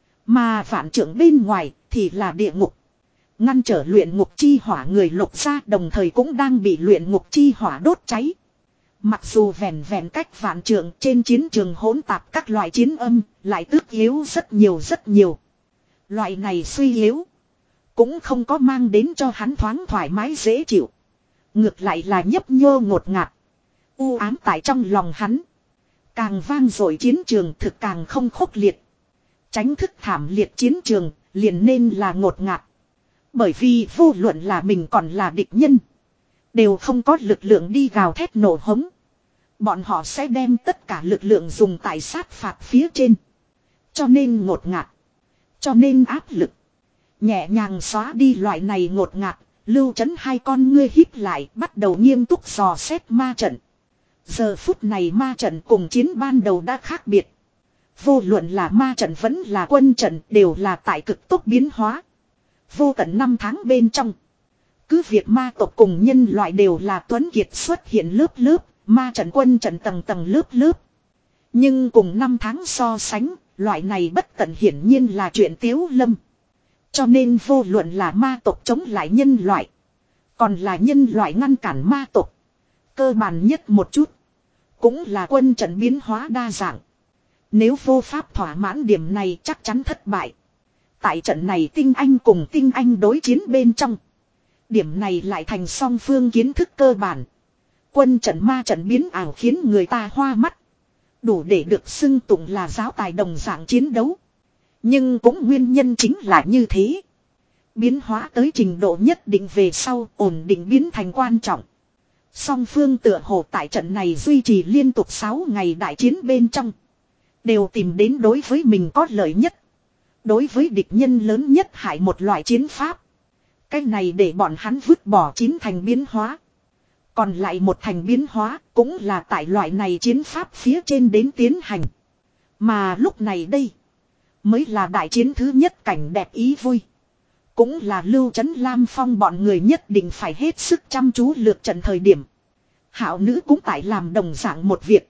Mà vạn trượng bên ngoài thì là địa ngục. Ngăn trở luyện ngục chi hỏa người Lục ra đồng thời cũng đang bị luyện ngục chi hỏa đốt cháy. Mặc dù vẹn vẹn cách vạn trượng trên chiến trường hỗn tạp các loại chiến âm lại tước yếu rất nhiều rất nhiều. Loại này suy yếu cũng không có mang đến cho hắn thoáng thoải mái dễ chịu. Ngược lại là nhấp nhô ngột ngạt. U ám tại trong lòng hắn. Càng vang dội chiến trường thực càng không khốc liệt. Tránh thức thảm liệt chiến trường liền nên là ngột ngạt. Bởi vì vô luận là mình còn là địch nhân, đều không có lực lượng đi gào thét nổ hống. Bọn họ sẽ đem tất cả lực lượng dùng tại sát phạt phía trên. Cho nên ngột ngạt. Cho nên áp lực. Nhẹ nhàng xóa đi loại này ngột ngạt. Lưu Chấn hai con ngươi híp lại bắt đầu nghiêm túc dò xét ma trận. Giờ phút này ma trận cùng chiến ban đầu đã khác biệt. Vô luận là ma trận vẫn là quân trận đều là tại cực tốc biến hóa. Vô tận năm tháng bên trong. Cứ việc ma tộc cùng nhân loại đều là tuấn kiệt xuất hiện lớp lớp. Ma trận quân trận tầng tầng lớp lớp. Nhưng cùng năm tháng so sánh, loại này bất tận hiển nhiên là chuyện tiếu lâm. Cho nên vô luận là ma tộc chống lại nhân loại, còn là nhân loại ngăn cản ma tộc, cơ bản nhất một chút, cũng là quân trận biến hóa đa dạng. Nếu vô pháp thỏa mãn điểm này chắc chắn thất bại. Tại trận này tinh anh cùng tinh anh đối chiến bên trong, điểm này lại thành song phương kiến thức cơ bản. Quân trận ma trận biến ảo khiến người ta hoa mắt. Đủ để được xưng tụng là giáo tài đồng dạng chiến đấu. Nhưng cũng nguyên nhân chính là như thế. Biến hóa tới trình độ nhất định về sau ổn định biến thành quan trọng. Song phương tựa hồ tại trận này duy trì liên tục sáu ngày đại chiến bên trong. Đều tìm đến đối với mình có lợi nhất. Đối với địch nhân lớn nhất hại một loại chiến pháp. Cái này để bọn hắn vứt bỏ chín thành biến hóa. Còn lại một thành biến hóa cũng là tại loại này chiến pháp phía trên đến tiến hành. Mà lúc này đây mới là đại chiến thứ nhất cảnh đẹp ý vui. Cũng là Lưu Chấn Lam Phong bọn người nhất định phải hết sức chăm chú lược trận thời điểm. Hạo nữ cũng tại làm đồng dạng một việc.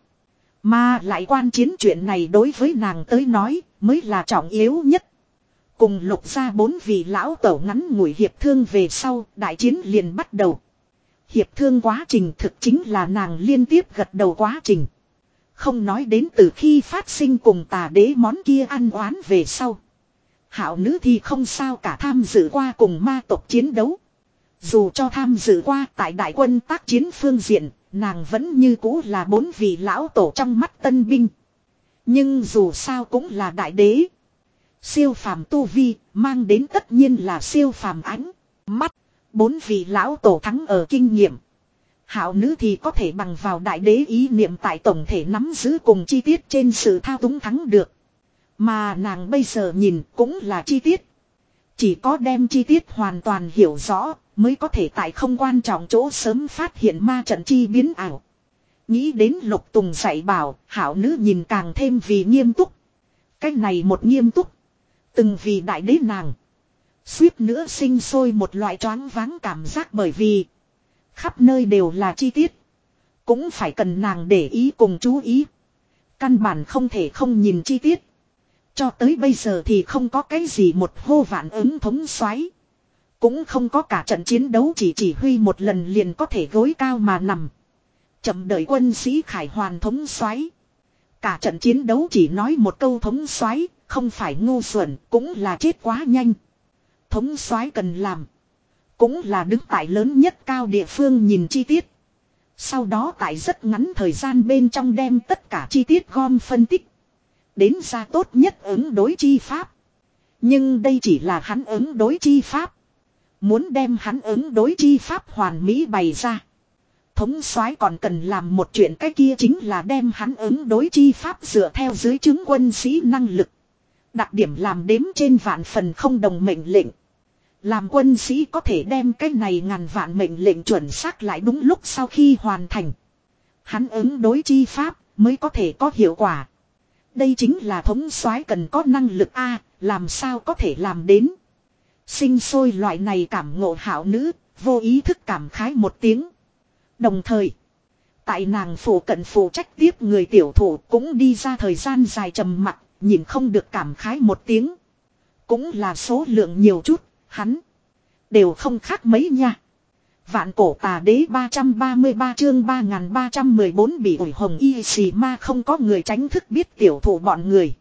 Mà lại quan chiến chuyện này đối với nàng tới nói mới là trọng yếu nhất. Cùng Lục ra bốn vị lão tẩu ngắn ngủi hiệp thương về sau đại chiến liền bắt đầu. Hiệp thương quá trình thực chính là nàng liên tiếp gật đầu quá trình. Không nói đến từ khi phát sinh cùng tà đế món kia ăn oán về sau. Hạo nữ thì không sao cả tham dự qua cùng ma tộc chiến đấu. Dù cho tham dự qua tại đại quân tác chiến phương diện, nàng vẫn như cũ là bốn vị lão tổ trong mắt tân binh. Nhưng dù sao cũng là đại đế. Siêu phàm tu vi, mang đến tất nhiên là siêu phàm ánh mắt. Bốn vị lão tổ thắng ở kinh nghiệm. Hạo nữ thì có thể bằng vào đại đế ý niệm tại tổng thể nắm giữ cùng chi tiết trên sự thao túng thắng được. Mà nàng bây giờ nhìn cũng là chi tiết. Chỉ có đem chi tiết hoàn toàn hiểu rõ, mới có thể tại không quan trọng chỗ sớm phát hiện ma trận chi biến ảo. Nghĩ đến Lục Tùng dạy bảo, hảo nữ nhìn càng thêm vì nghiêm túc. Cách này một nghiêm túc. Từng vì đại đế nàng. Suýt nữa sinh sôi một loại choáng váng cảm giác bởi vì khắp nơi đều là chi tiết. Cũng phải cần nàng để ý cùng chú ý. Căn bản không thể không nhìn chi tiết. Cho tới bây giờ thì không có cái gì một hô vạn ứng thống soái. Cũng không có cả trận chiến đấu chỉ chỉ huy một lần liền có thể gối cao mà nằm. Chậm đợi quân sĩ khải hoàn thống soái. Cả trận chiến đấu chỉ nói một câu thống soái, không phải ngu xuẩn, cũng là chết quá nhanh. Thống soái cần làm, cũng là đứng tại lớn nhất cao địa phương nhìn chi tiết. Sau đó tại rất ngắn thời gian bên trong đem tất cả chi tiết gom phân tích. Đến ra tốt nhất ứng đối chi pháp. Nhưng đây chỉ là hắn ứng đối chi pháp. Muốn đem hắn ứng đối chi pháp hoàn mỹ bày ra. Thống soái còn cần làm một chuyện, cái kia chính là đem hắn ứng đối chi pháp dựa theo dưới chứng quân sĩ năng lực. Đặc điểm làm đếm trên vạn phần không đồng mệnh lệnh. Làm quân sĩ có thể đem cái này ngàn vạn mệnh lệnh chuẩn xác lại đúng lúc sau khi hoàn thành. Hắn ứng đối chi pháp mới có thể có hiệu quả. Đây chính là thống soái cần có năng lực A, làm sao có thể làm đến. Sinh sôi loại này cảm ngộ hảo nữ, vô ý thức cảm khái một tiếng. Đồng thời, tại nàng phụ cận phụ trách tiếp người tiểu thủ cũng đi ra thời gian dài trầm mặc, nhìn không được cảm khái một tiếng. Cũng là số lượng nhiều chút, hắn đều không khác mấy nha. Vạn cổ tà đế ba trăm ba mươi ba chương ba nghìn ba trăm mười bốn bị ủi hồng y xì ma không có người tránh thức biết tiểu thủ bọn người.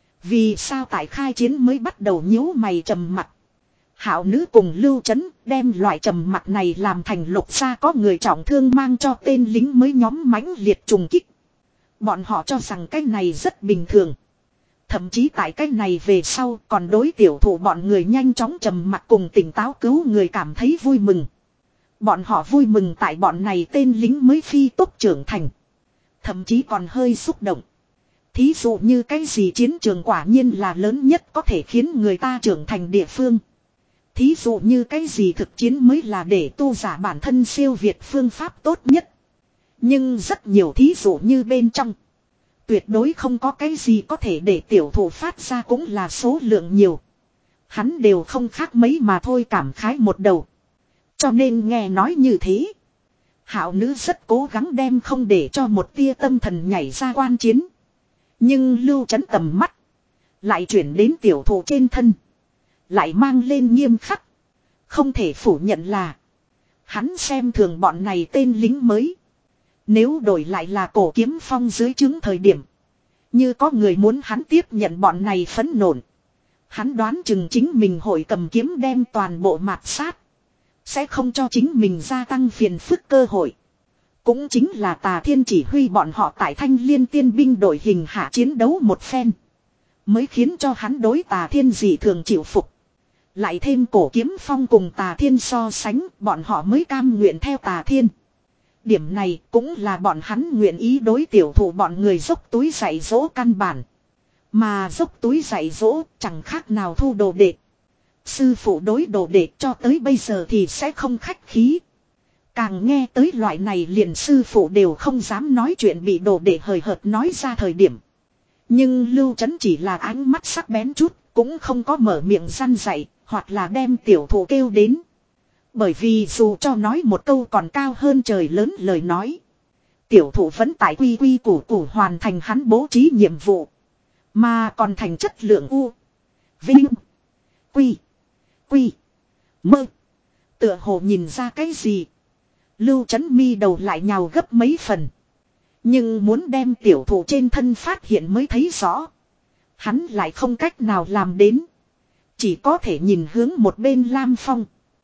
Vì sao tại khai chiến mới bắt đầu nhíu mày trầm mặc. Hảo nữ cùng Lưu Chấn đem loại trầm mặc này làm thành Lục gia có người trọng thương mang cho tên lính mới nhóm mãnh liệt trùng kích. Bọn họ cho rằng cái này rất bình thường. Thậm chí tại cái này về sau còn đối tiểu thủ bọn người nhanh chóng trầm mặc cùng tỉnh táo cứu người cảm thấy vui mừng. Bọn họ vui mừng tại bọn này tên lính mới phi tốc trưởng thành. Thậm chí còn hơi xúc động. Thí dụ như cái gì chiến trường quả nhiên là lớn nhất có thể khiến người ta trưởng thành địa phương. Thí dụ như cái gì thực chiến mới là để tu giả bản thân siêu việt phương pháp tốt nhất. Nhưng rất nhiều thí dụ như bên trong. Tuyệt đối không có cái gì có thể để tiểu thủ phát ra cũng là số lượng nhiều. Hắn đều không khác mấy mà thôi cảm khái một đầu. Cho nên nghe nói như thế. Hảo nữ rất cố gắng đem không để cho một tia tâm thần nhảy ra quan chiến. Nhưng Lưu Chấn tầm mắt. Lại chuyển đến tiểu thủ trên thân. Lại mang lên nghiêm khắc. Không thể phủ nhận là. Hắn xem thường bọn này tên lính mới. Nếu đổi lại là Cổ Kiếm Phong dưới trướng thời điểm. Như có người muốn hắn tiếp nhận bọn này phẫn nộ. Hắn đoán chừng chính mình hội cầm kiếm đem toàn bộ mạt sát. Sẽ không cho chính mình gia tăng phiền phức cơ hội. Cũng chính là Tà Thiên chỉ huy bọn họ tại Thanh Liên tiên binh đội hình hạ chiến đấu một phen. Mới khiến cho hắn đối Tà Thiên dị thường chịu phục. Lại thêm Cổ Kiếm Phong cùng Tà Thiên so sánh, bọn họ mới cam nguyện theo Tà Thiên. Điểm này cũng là bọn hắn nguyện ý đối tiểu thủ bọn người dốc túi dạy dỗ căn bản. Mà dốc túi dạy dỗ chẳng khác nào thu đồ đệ. Sư phụ đối đồ đệ cho tới bây giờ thì sẽ không khách khí. Càng nghe tới loại này liền sư phụ đều không dám nói chuyện bị đồ đệ hời hợt nói ra thời điểm. Nhưng Lưu Chấn chỉ là ánh mắt sắc bén chút, cũng không có mở miệng răn dạy, hoặc là đem tiểu thủ kêu đến. Bởi vì dù cho nói một câu còn cao hơn trời lớn lời nói. Tiểu thủ vẫn tại quy quy củ củ hoàn thành hắn bố trí nhiệm vụ. Mà còn thành chất lượng U. Vinh. Quy. Quy. Mơ. Tựa hồ nhìn ra cái gì. Lưu Chấn mi đầu lại nhào gấp mấy phần. Nhưng muốn đem tiểu thủ trên thân phát hiện mới thấy rõ. Hắn lại không cách nào làm đến. Chỉ có thể nhìn hướng một bên Lam Phong.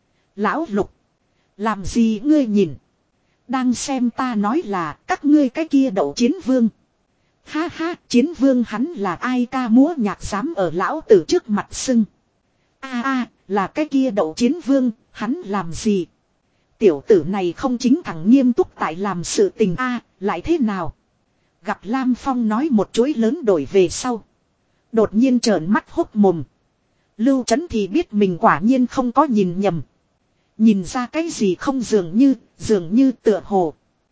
Lão Lục. Làm gì ngươi nhìn. Đang xem ta nói là các ngươi cái kia đậu chiến vương. Ha ha, chiến vương hắn là ai ca múa nhạc dám ở lão tử trước mặt xưng. A a, là cái kia đậu chiến vương, hắn làm gì? Tiểu tử này không chính thẳng nghiêm túc tại làm sự tình a, lại thế nào? Gặp Lam Phong nói một chuỗi lớn đổi về sau. Đột nhiên trợn mắt hốc mồm. Lưu Trấn thì biết mình quả nhiên không có nhìn nhầm. Nhìn ra cái gì không dường như, dường như tựa hồ.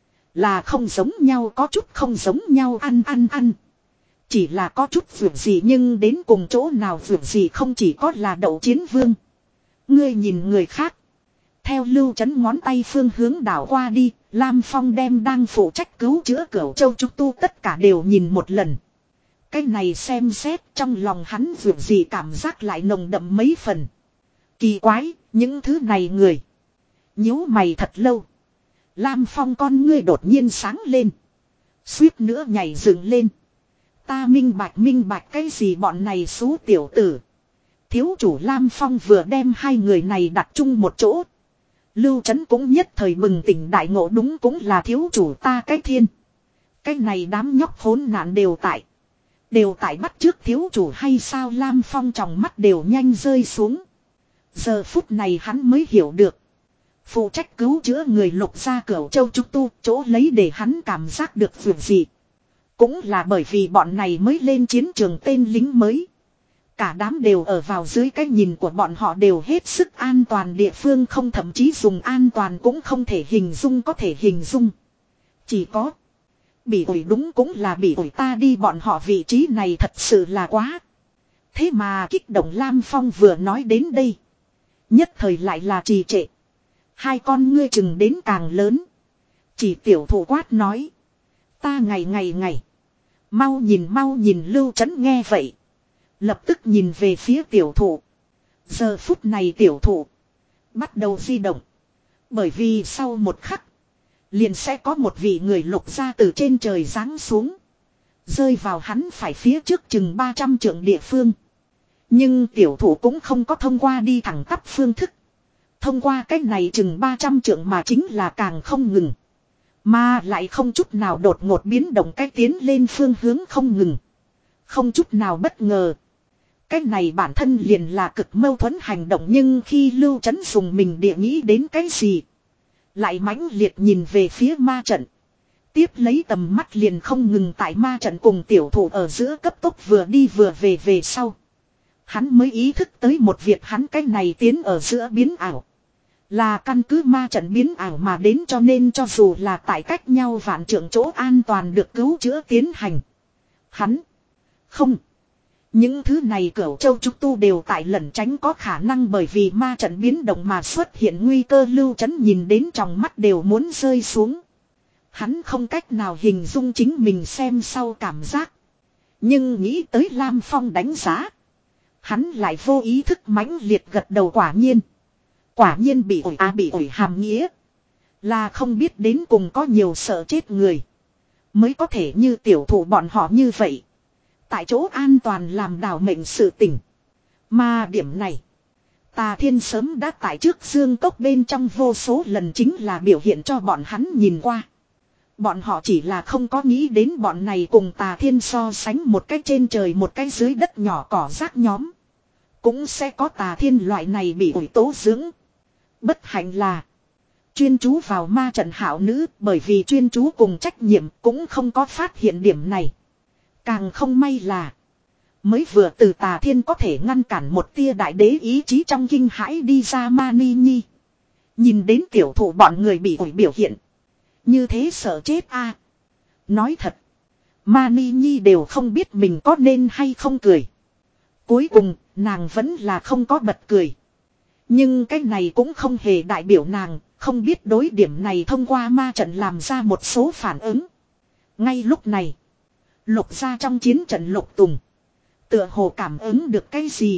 Là không giống nhau, có chút không giống nhau, ăn ăn ăn. Chỉ là có chút vượt gì nhưng đến cùng chỗ nào vượt gì không chỉ có là Đậu Chiến Vương. Ngươi nhìn người khác. Theo Lưu Trấn ngón tay phương hướng đảo qua đi, Lam Phong đem đang phụ trách cứu chữa Cửu Châu Trúc Tu tất cả đều nhìn một lần. Cái này xem xét trong lòng hắn vượt gì cảm giác lại nồng đậm mấy phần. Kỳ quái, những thứ này người. Nhíu mày thật lâu. Lam Phong con ngươi đột nhiên sáng lên. Suýt nữa nhảy dựng lên. Ta minh bạch minh bạch cái gì bọn này xú tiểu tử. Thiếu chủ Lam Phong vừa đem hai người này đặt chung một chỗ. Lưu Trấn cũng nhất thời bừng tỉnh đại ngộ, đúng cũng là thiếu chủ ta cái thiên. Cái này đám nhóc khốn nạn đều tại. Đều tại bắt trước thiếu chủ hay sao? Lam Phong tròng mắt đều nhanh rơi xuống. Giờ phút này hắn mới hiểu được. Phụ trách cứu chữa người Lục gia Cửu Châu Trúc Tu chỗ lấy để hắn cảm giác được việc gì. Cũng là bởi vì bọn này mới lên chiến trường tên lính mới. Cả đám đều ở vào dưới cái nhìn của bọn họ đều hết sức an toàn, địa phương không, thậm chí dùng an toàn cũng không thể hình dung có thể hình dung. Chỉ có bị ủi, đúng cũng là bị ủi, ta đi bọn họ vị trí này thật sự là quá. Thế mà kích động Lam Phong vừa nói đến đây. Nhất thời lại là trì trệ. Hai con ngươi chừng đến càng lớn. Chỉ tiểu thủ quát nói. Ta ngày ngày ngày. Mau nhìn mau nhìn. Lưu Trấn nghe vậy. Lập tức nhìn về phía tiểu thủ. Giờ phút này tiểu thủ. Bắt đầu di động. Bởi vì sau một khắc. Liền sẽ có một vị người Lục gia từ trên trời giáng xuống. Rơi vào hắn phải phía trước chừng ba trăm trượng địa phương. Nhưng tiểu thủ cũng không có thông qua đi thẳng tắp phương thức. Thông qua cách này chừng ba trăm trượng mà chính là càng không ngừng. Mà lại không chút nào đột ngột biến động, cách tiến lên phương hướng không ngừng. Không chút nào bất ngờ. Cái này bản thân liền là cực mâu thuẫn hành động, nhưng khi Lưu Trấn dùng mình địa nghĩ đến cái gì. Lại mãnh liệt nhìn về phía ma trận. Tiếp lấy tầm mắt liền không ngừng tại ma trận cùng tiểu thủ ở giữa cấp tốc vừa đi vừa về về sau. Hắn mới ý thức tới một việc, hắn cái này tiến ở giữa biến ảo. Là căn cứ ma trận biến ảo mà đến, cho nên cho dù là tại cách nhau vạn trượng chỗ an toàn được cứu chữa tiến hành. Hắn không. Những thứ này Cửu Châu Trúc Tu đều tại lẩn tránh có khả năng bởi vì ma trận biến động mà xuất hiện nguy cơ. Lưu Trấn nhìn đến trong mắt đều muốn rơi xuống. Hắn không cách nào hình dung chính mình xem sau cảm giác. Nhưng nghĩ tới Lam Phong đánh giá. Hắn lại vô ý thức mãnh liệt gật đầu, quả nhiên. Quả nhiên bị ổi à bị ổi hàm nghĩa. Là không biết đến cùng có nhiều sợ chết người. Mới có thể như tiểu thủ bọn họ như vậy. Tại chỗ an toàn làm đảo mệnh sự tình. Mà điểm này. Tà Thiên sớm đã tại trước Dương Cốc bên trong vô số lần chính là biểu hiện cho bọn hắn nhìn qua. Bọn họ chỉ là không có nghĩ đến bọn này cùng Tà Thiên so sánh một cái trên trời một cái dưới đất nhỏ cỏ rác nhóm. Cũng sẽ có Tà Thiên loại này bị ủi tố dưỡng. Bất hạnh là chuyên chú vào ma trận hảo nữ, bởi vì chuyên chú cùng trách nhiệm cũng không có phát hiện điểm này. Càng không may là mới vừa từ Tà Thiên có thể ngăn cản một tia đại đế ý chí trong kinh hãi đi ra Mani Nhi. Nhìn đến tiểu thủ bọn người bị ủi biểu hiện. Như thế sợ chết a. Nói thật. Mani Nhi đều không biết mình có nên hay không cười. Cuối cùng nàng vẫn là không có bật cười. Nhưng cái này cũng không hề đại biểu nàng không biết đối điểm này thông qua ma trận làm ra một số phản ứng. Ngay lúc này. Lục gia trong chiến trận Lục Tùng. Tựa hồ cảm ứng được cái gì.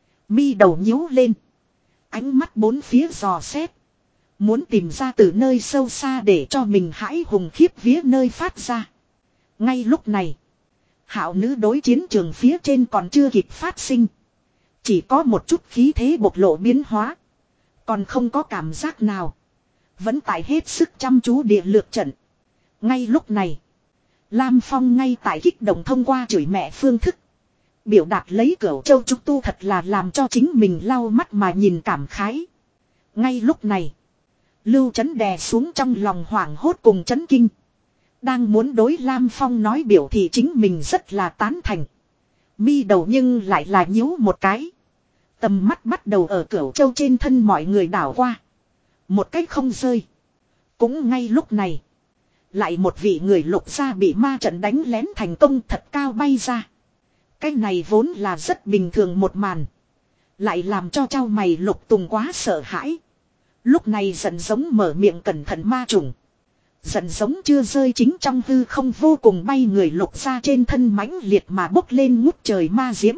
Mi đầu nhíu lên. Ánh mắt bốn phía dò xét. Muốn tìm ra từ nơi sâu xa để cho mình hãi hùng khiếp vía nơi phát ra. Ngay lúc này. Hạo nữ đối chiến trường phía trên còn chưa kịp phát sinh. Chỉ có một chút khí thế bộc lộ biến hóa. Còn không có cảm giác nào. Vẫn tại hết sức chăm chú địa lược trận. Ngay lúc này. Lam Phong ngay tại kích động thông qua chửi mẹ phương thức. Biểu đạt lấy Cửu Châu Trúc Tu thật là làm cho chính mình lau mắt mà nhìn cảm khái. Ngay lúc này. Lưu Trấn đè xuống trong lòng hoảng hốt cùng chấn kinh. Đang muốn đối Lam Phong nói biểu thị chính mình rất là tán thành. Mi đầu nhưng lại là nhíu một cái. Tầm mắt bắt đầu ở Cửu Châu trên thân mọi người đảo qua. Một cách không rơi. Cũng ngay lúc này. Lại một vị người Lục gia bị ma trận đánh lén thành công thật cao bay ra. Cái này vốn là rất bình thường một màn. Lại làm cho trao mày Lục Tùng quá sợ hãi. Lúc này giận giống mở miệng cẩn thận ma trùng. Giận giống chưa rơi chính trong hư không vô cùng bay người Lục gia trên thân mãnh liệt mà bốc lên ngút trời ma diễm.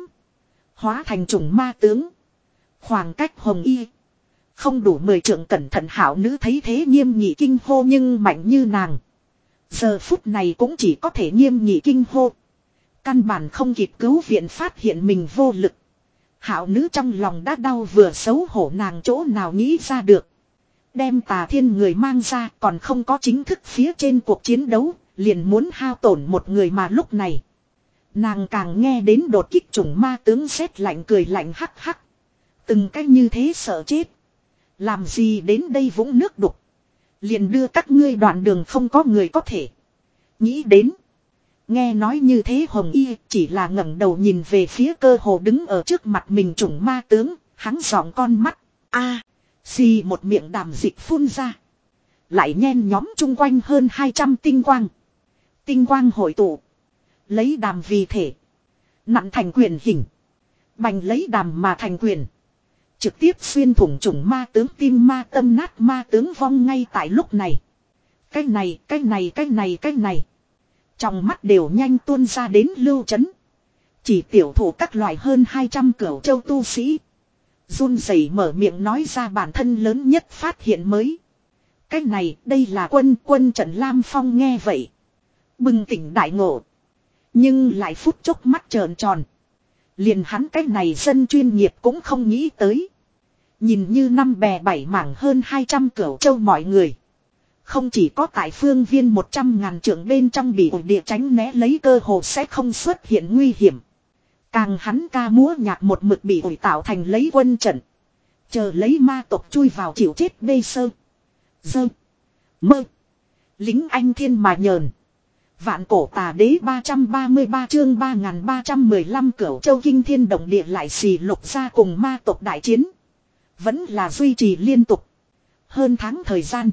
Hóa thành trùng ma tướng. Khoảng cách hồng y. Không đủ mười trượng cẩn thận hảo nữ thấy thế nghiêm nghị kinh hô nhưng mạnh như nàng. Giờ phút này cũng chỉ có thể nghiêm nghị kinh hô. Căn bản không kịp cứu viện phát hiện mình vô lực. Hảo nữ trong lòng đã đau vừa xấu hổ nàng chỗ nào nghĩ ra được. Đem Tà Thiên người mang ra còn không có chính thức phía trên cuộc chiến đấu. Liền muốn hao tổn một người mà lúc này. Nàng càng nghe đến đột kích trùng ma tướng sét lạnh cười lạnh hắc hắc. Từng cách như thế sợ chết. Làm gì đến đây vũng nước đục. Liền đưa các ngươi đoạn đường không có người có thể. Nghĩ đến. Nghe nói như thế Hồng Y chỉ là ngẩng đầu nhìn về phía cơ hồ đứng ở trước mặt mình trùng ma tướng. Hắn giọng con mắt. A xì một miệng đàm dịch phun ra. Lại nhen nhóm chung quanh hơn hai trăm tinh quang. Tinh quang hội tụ. Lấy đàm vì thể. Nặn thành quyền hình. Bành lấy đàm mà thành quyền. Trực tiếp xuyên thủng trùng ma tướng tim ma tâm nát ma tướng vong ngay tại lúc này. Cái này, cái này, cái này, cái này. Trong mắt đều nhanh tuôn ra đến lưu chấn. Chỉ tiểu thủ các loại hơn hai trăm cửu châu tu sĩ. Run rẩy mở miệng nói ra bản thân lớn nhất phát hiện mới. Cái này, đây là quân, quân trận Lam Phong nghe vậy. Bừng tỉnh đại ngộ. Nhưng lại phút chốc mắt trợn tròn. Liền hắn cái này dân chuyên nghiệp cũng không nghĩ tới. Nhìn như năm bè bảy mảng hơn hai trăm cửu châu mọi người. Không chỉ có tại phương viên một trăm ngàn trượng bên trong bị ổi địa tránh né lấy cơ hồ sẽ không xuất hiện nguy hiểm. Càng hắn ca múa nhạc một mực bị ổi tạo thành lấy quân trận. Chờ lấy ma tộc chui vào chịu chết bê sơ. Dơ. Mơ. Lính anh thiên mà nhờn. Vạn cổ tà đế ba trăm ba mươi ba chương ba nghìn ba trăm mười lăm cửu châu kinh thiên động địa lại xì Lục gia cùng ma tộc đại chiến. Vẫn là duy trì liên tục. Hơn tháng thời gian.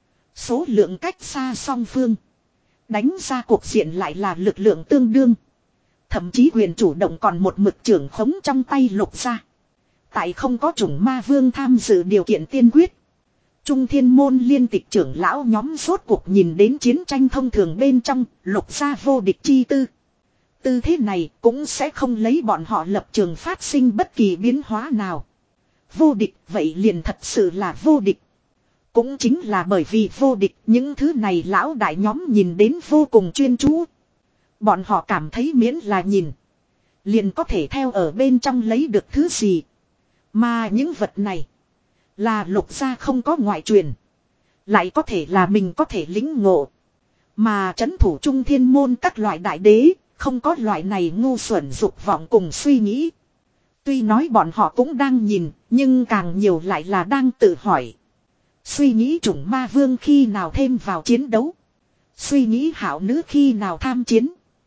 Số lượng cách xa song phương. Đánh ra cuộc diện lại là lực lượng tương đương. Thậm chí quyền chủ động còn một mực trưởng khống trong tay Lục gia. Tại không có chủng ma vương tham dự điều kiện tiên quyết. Trung thiên môn liên tịch trưởng lão nhóm rốt cuộc nhìn đến chiến tranh thông thường bên trong, Lục gia vô địch chi tư. Tư thế này cũng sẽ không lấy bọn họ lập trường phát sinh bất kỳ biến hóa nào. Vô địch vậy liền thật sự là vô địch. Cũng chính là bởi vì vô địch những thứ này lão đại nhóm nhìn đến vô cùng chuyên chú. Bọn họ cảm thấy miễn là nhìn. Liền có thể theo ở bên trong lấy được thứ gì. Mà những vật này. Là Lục gia không có ngoại truyền. Lại có thể là mình có thể lĩnh ngộ. Mà trấn thủ trung thiên môn các loại đại đế. Không có loại này ngu xuẩn dục vọng cùng suy nghĩ. Tuy nói bọn họ cũng đang nhìn. Nhưng càng nhiều lại là đang tự hỏi. Suy nghĩ chủng ma vương khi nào thêm vào chiến đấu. Suy nghĩ hảo nữ khi nào tham chiến.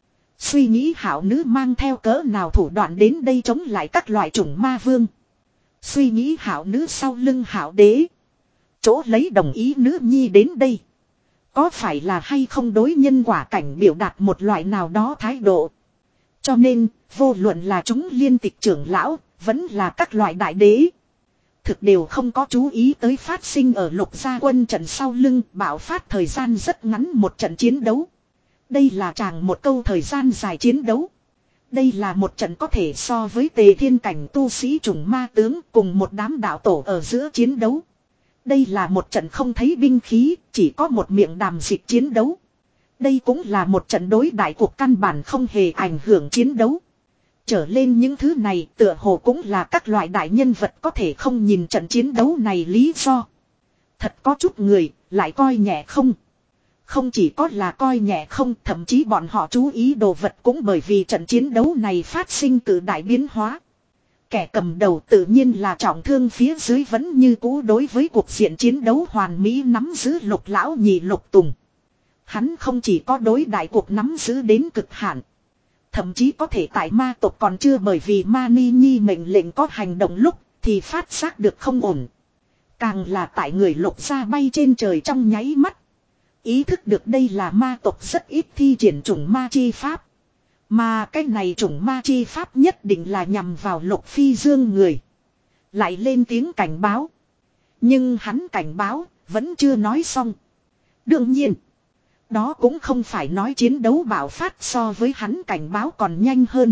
Suy nghĩ hảo nữ mang theo cỡ nào thủ đoạn đến đây chống lại các loại chủng ma vương. Suy nghĩ hảo nữ sau lưng hảo đế. Chỗ lấy đồng ý nữ nhi đến đây. Có phải là hay không đối nhân quả cảnh biểu đạt một loại nào đó thái độ. Cho nên, vô luận là chúng liên tịch trưởng lão, vẫn là các loại đại đế. Thực đều không có chú ý tới phát sinh ở Lục gia quân trận sau lưng bạo phát thời gian rất ngắn một trận chiến đấu. Đây là chàng một câu thời gian dài chiến đấu. Đây là một trận có thể so với tề thiên cảnh tu sĩ trùng ma tướng cùng một đám đạo tổ ở giữa chiến đấu. Đây là một trận không thấy binh khí, chỉ có một miệng đàm dịch chiến đấu. Đây cũng là một trận đối đại cuộc căn bản không hề ảnh hưởng chiến đấu. Trở lên những thứ này tựa hồ cũng là các loại đại nhân vật có thể không nhìn trận chiến đấu này lý do. Thật có chút người, lại coi nhẹ không. Không chỉ có là coi nhẹ không, thậm chí bọn họ chú ý đồ vật cũng bởi vì trận chiến đấu này phát sinh từ đại biến hóa. Kẻ cầm đầu tự nhiên là trọng thương phía dưới vẫn như cũ đối với cuộc diện chiến đấu hoàn mỹ nắm giữ Lục lão nhị Lục Tùng. Hắn không chỉ có đối đại cuộc nắm giữ đến cực hạn. Thậm chí có thể tại ma tộc còn chưa bởi vì ma ni nhi mệnh lệnh có hành động lúc thì phát giác được không ổn. Càng là tại người lục gia bay trên trời trong nháy mắt. Ý thức được đây là ma tộc rất ít thi triển chủng ma chi pháp. Mà cái này chủng ma chi pháp nhất định là nhằm vào Lục Phi Dương người. Lại lên tiếng cảnh báo. Nhưng hắn cảnh báo vẫn chưa nói xong. Đương nhiên. Đó cũng không phải nói chiến đấu bạo phát so với hắn cảnh báo còn nhanh hơn.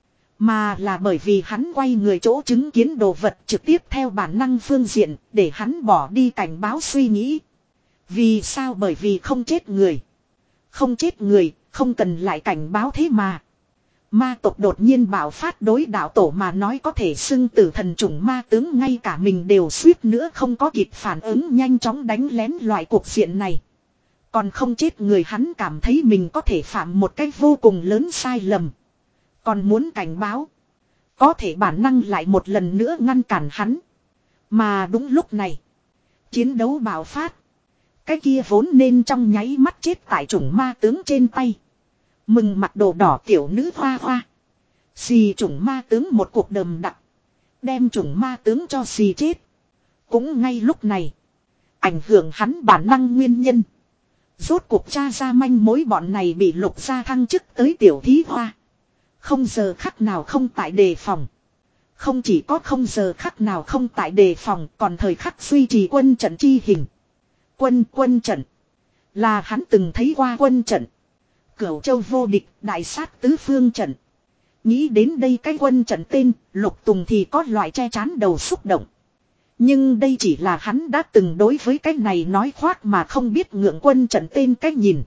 Mà là bởi vì hắn quay người chỗ chứng kiến đồ vật trực tiếp theo bản năng phương diện để hắn bỏ đi cảnh báo suy nghĩ. Vì sao? Bởi vì không chết người. Không chết người, không cần lại cảnh báo thế mà. Ma tộc đột nhiên bạo phát đối đạo tổ mà nói có thể xưng tử thần chủng ma tướng ngay cả mình đều suýt nữa không có kịp phản ứng nhanh chóng đánh lén loại cuộc diện này. Còn không chết người hắn cảm thấy mình có thể phạm một cách vô cùng lớn sai lầm. Còn muốn cảnh báo. Có thể bản năng lại một lần nữa ngăn cản hắn. Mà đúng lúc này. Chiến đấu bạo phát. Cái kia vốn nên trong nháy mắt chết tại chủng ma tướng trên tay. Mừng mặc đồ đỏ tiểu nữ hoa hoa. Xì chủng ma tướng một cuộc đầm đặc. Đem chủng ma tướng cho xì chết. Cũng ngay lúc này. Ảnh hưởng hắn bản năng nguyên nhân. Rốt cuộc tra ra manh mối bọn này bị Lục gia thăng chức tới tiểu thí hoa. Không giờ khắc nào không tại đề phòng. Không chỉ có không giờ khắc nào không tại đề phòng còn thời khắc duy trì quân trận chi hình. Quân quân trận. Là hắn từng thấy qua quân trận. Cửu châu vô địch đại sát tứ phương trận. Nghĩ đến đây cái quân trận tên Lục Tùng thì có loại che chán đầu xúc động. Nhưng đây chỉ là hắn đã từng đối với cái này nói khoác mà không biết ngượng quân trận tên cách nhìn.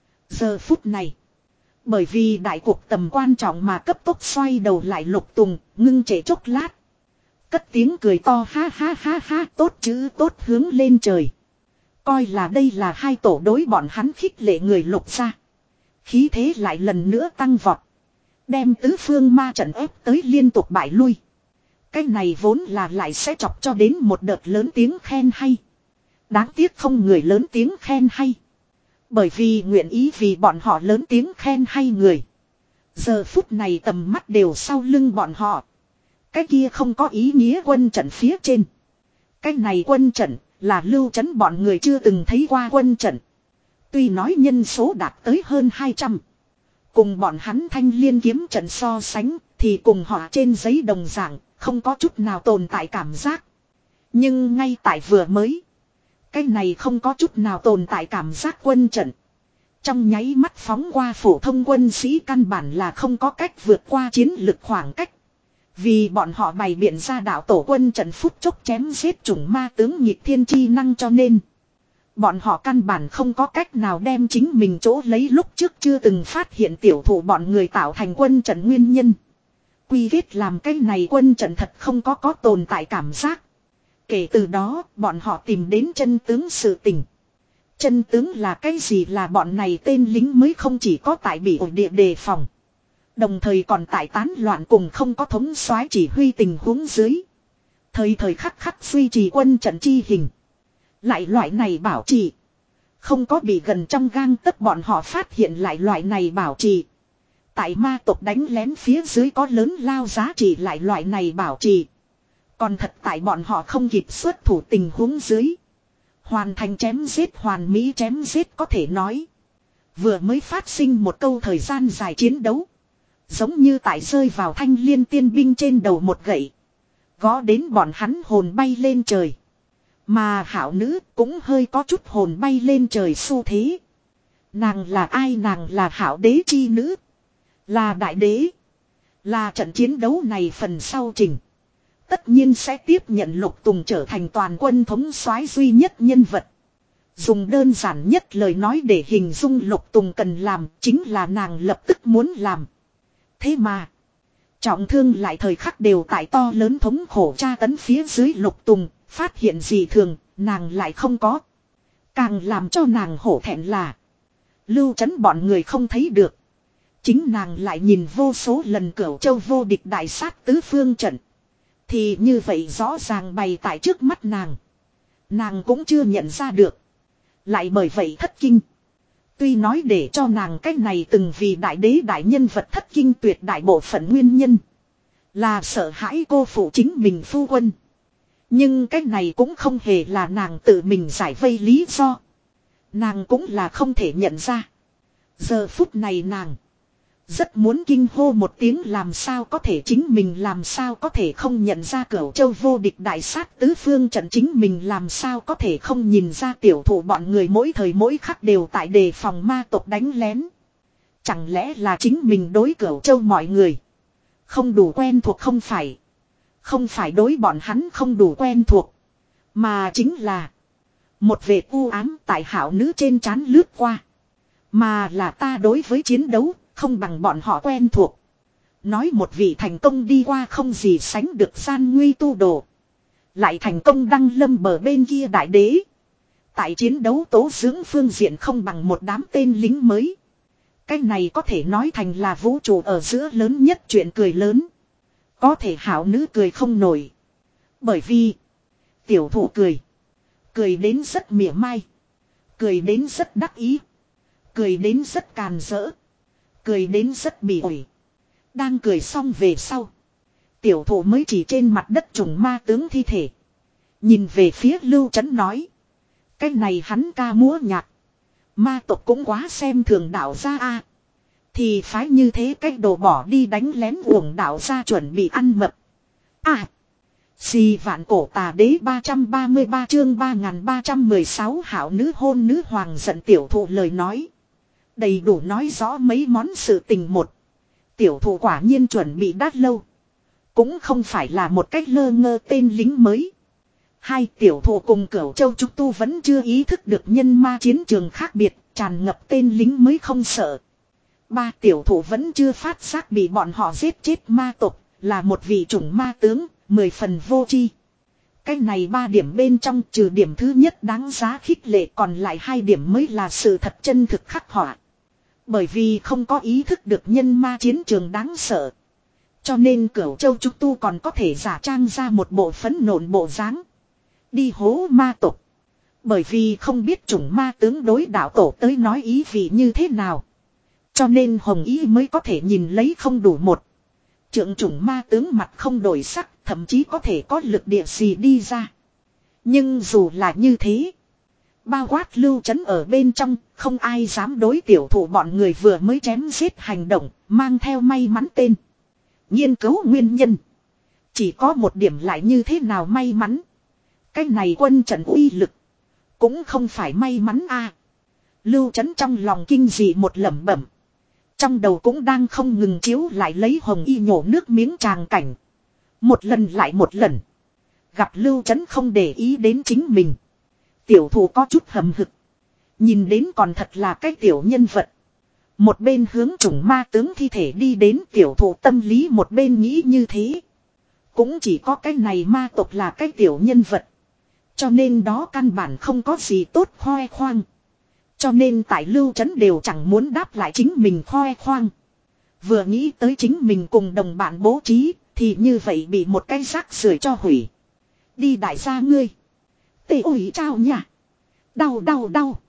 Giờ phút này. Bởi vì đại cuộc tầm quan trọng mà cấp tốc xoay đầu lại Lục Tùng ngưng trễ chốc lát. Cất tiếng cười to ha ha ha ha tốt chứ tốt hướng lên trời. Coi là đây là hai tổ đối bọn hắn khích lệ người Lục gia. Khí thế lại lần nữa tăng vọt. Đem tứ phương ma trận ép tới liên tục bại lui. Cái này vốn là lại sẽ chọc cho đến một đợt lớn tiếng khen hay. Đáng tiếc không người lớn tiếng khen hay. Bởi vì nguyện ý vì bọn họ lớn tiếng khen hay người. Giờ phút này tầm mắt đều sau lưng bọn họ. Cái kia không có ý nghĩa quân trận phía trên. Cái này quân trận là lưu trấn bọn người chưa từng thấy qua quân trận. Tuy nói nhân số đạt tới hơn hai trăm. Cùng bọn hắn thanh liên kiếm trận so sánh thì cùng họ trên giấy đồng dạng không có chút nào tồn tại cảm giác. Nhưng ngay tại vừa mới. Cái này không có chút nào tồn tại cảm giác quân trận. Trong nháy mắt phóng qua phổ thông quân sĩ căn bản là không có cách vượt qua chiến lực khoảng cách. Vì bọn họ bày biện ra đạo tổ quân trận phút chốc chém giết chủng ma tướng nhịp thiên chi năng cho nên. Bọn họ căn bản không có cách nào đem chính mình chỗ lấy lúc trước chưa từng phát hiện tiểu thủ bọn người tạo thành quân trận nguyên nhân. Quy kết làm cái này quân trận thật không có có tồn tại cảm giác. Kể từ đó bọn họ tìm đến chân tướng sự tình. Chân tướng là cái gì là bọn này tên lính mới không chỉ có tại bị ổn địa đề phòng. Đồng thời còn tại tán loạn cùng không có thống soái chỉ huy tình huống dưới. Thời thời khắc khắc duy trì quân trận chi hình. Lại loại này bảo trì. Không có bị gần trong gang tấc bọn họ phát hiện lại loại này bảo trì. Tại ma tộc đánh lén phía dưới có lớn lao giá trị lại loại này bảo trì. Còn thật tại bọn họ không kịp xuất thủ tình huống dưới. Hoàn thành chém giết hoàn mỹ chém giết có thể nói. Vừa mới phát sinh một câu thời gian dài chiến đấu. Giống như tại rơi vào thanh liên tiên binh trên đầu một gậy. Gõ đến bọn hắn hồn bay lên trời. Mà hảo nữ cũng hơi có chút hồn bay lên trời xu thế. Nàng là ai? Nàng là hảo đế chi nữ. Là đại đế. Là trận chiến đấu này phần sau trình. Tất nhiên sẽ tiếp nhận Lục Tùng trở thành toàn quân thống soái duy nhất nhân vật. Dùng đơn giản nhất lời nói để hình dung Lục Tùng cần làm chính là nàng lập tức muốn làm. Thế mà. Trọng thương lại thời khắc đều tại to lớn thống khổ tra tấn phía dưới Lục Tùng. Phát hiện gì thường nàng lại không có. Càng làm cho nàng hổ thẹn là. Lưu trấn bọn người không thấy được. Chính nàng lại nhìn vô số lần Cửu Châu vô địch đại sát tứ phương trận. Thì như vậy rõ ràng bày tại trước mắt nàng. Nàng cũng chưa nhận ra được. Lại bởi vậy thất kinh. Tuy nói để cho nàng cái này từng vì đại đế đại nhân vật thất kinh tuyệt đại bộ phận nguyên nhân. Là sợ hãi cô phụ chính mình phu quân. Nhưng cái này cũng không hề là nàng tự mình giải vây lý do. Nàng cũng là không thể nhận ra. Giờ phút này nàng rất muốn kinh hô một tiếng làm sao có thể chính mình làm sao có thể không nhận ra Cửu Châu vô địch đại sát tứ phương trận chính mình làm sao có thể không nhìn ra tiểu thủ bọn người mỗi thời mỗi khắc đều tại đề phòng ma tộc đánh lén. Chẳng lẽ là chính mình đối Cửu Châu mọi người không đủ quen thuộc không phải. Không phải đối bọn hắn không đủ quen thuộc. Mà chính là một vệt u ám tại hảo nữ trên trán lướt qua. Mà là ta đối với chiến đấu không bằng bọn họ quen thuộc. Nói một vị thành công đi qua không gì sánh được gian nguy tu đồ. Lại thành công đăng lâm bờ bên kia đại đế. Tại chiến đấu tố dưỡng phương diện không bằng một đám tên lính mới. Cái này có thể nói thành là vũ trụ ở giữa lớn nhất chuyện cười lớn. Có thể hảo nữ cười không nổi. Bởi vì tiểu thụ cười. Cười đến rất mỉa mai. Cười đến rất đắc ý. Cười đến rất càn rỡ. Cười đến rất bỉ ổi. Đang cười xong về sau. Tiểu thụ mới chỉ trên mặt đất trùng ma tướng thi thể. Nhìn về phía Lưu Trấn nói. Cái này hắn ca múa nhạc. Ma tộc cũng quá xem thường đạo gia a. Thì phái như thế cách đồ bỏ đi đánh lén uổng đạo gia chuẩn bị ăn mập. À. Xì vạn cổ tà đế ba trăm ba mươi ba chương ba nghìn ba trăm mười sáu hảo nữ hôn nữ hoàng giận tiểu thụ lời nói. Đầy đủ nói rõ mấy món sự tình một. Tiểu thụ quả nhiên chuẩn bị đắt lâu. Cũng không phải là một cách lơ ngơ tên lính mới. Hai tiểu thụ cùng Cửu Châu Trúc Tu vẫn chưa ý thức được nhân ma chiến trường khác biệt, tràn ngập tên lính mới không sợ. Ba tiểu thụ vẫn chưa phát giác bị bọn họ giết chết ma tộc, là một vị chủng ma tướng, mười phần vô tri. Cái này ba điểm bên trong trừ điểm thứ nhất đáng giá khích lệ còn lại hai điểm mới là sự thật chân thực khắc họa. Bởi vì không có ý thức được nhân ma chiến trường đáng sợ. Cho nên Cửu Châu Trúc Tu còn có thể giả trang ra một bộ phấn nộn bộ dáng đi hố ma tộc. Bởi vì không biết chủng ma tướng đối đạo tổ tới nói ý vị như thế nào. Cho nên Hồng Ý mới có thể nhìn lấy không đủ một. Trượng chủng ma tướng mặt không đổi sắc, thậm chí có thể có lực địa xì đi ra. Nhưng dù là như thế, bao quát Lưu Trấn ở bên trong, không ai dám đối tiểu thủ bọn người vừa mới chém giết hành động, mang theo may mắn tên. Nghiên cứu nguyên nhân. Chỉ có một điểm lại như thế nào may mắn. Cái này quân trận uy lực. Cũng không phải may mắn a. À. Lưu Trấn trong lòng kinh dị một lẩm bẩm. Trong đầu cũng đang không ngừng chiếu lại lấy Hồng Y nhổ nước miếng tràng cảnh. Một lần lại một lần. Gặp Lưu Trấn không để ý đến chính mình. Tiểu thủ có chút hầm hực. Nhìn đến còn thật là cái tiểu nhân vật. Một bên hướng chủng ma tướng thi thể đi đến tiểu thủ tâm lý một bên nghĩ như thế. Cũng chỉ có cái này ma tộc là cái tiểu nhân vật. Cho nên đó căn bản không có gì tốt khoe khoang. Cho nên tại Lưu Trấn đều chẳng muốn đáp lại chính mình khoe khoang. Vừa nghĩ tới chính mình cùng đồng bạn bố trí thì như vậy bị một cái rác rưởi cho hủy. Đi đại gia ngươi. Tê ủi trao nha. Đau đau đau.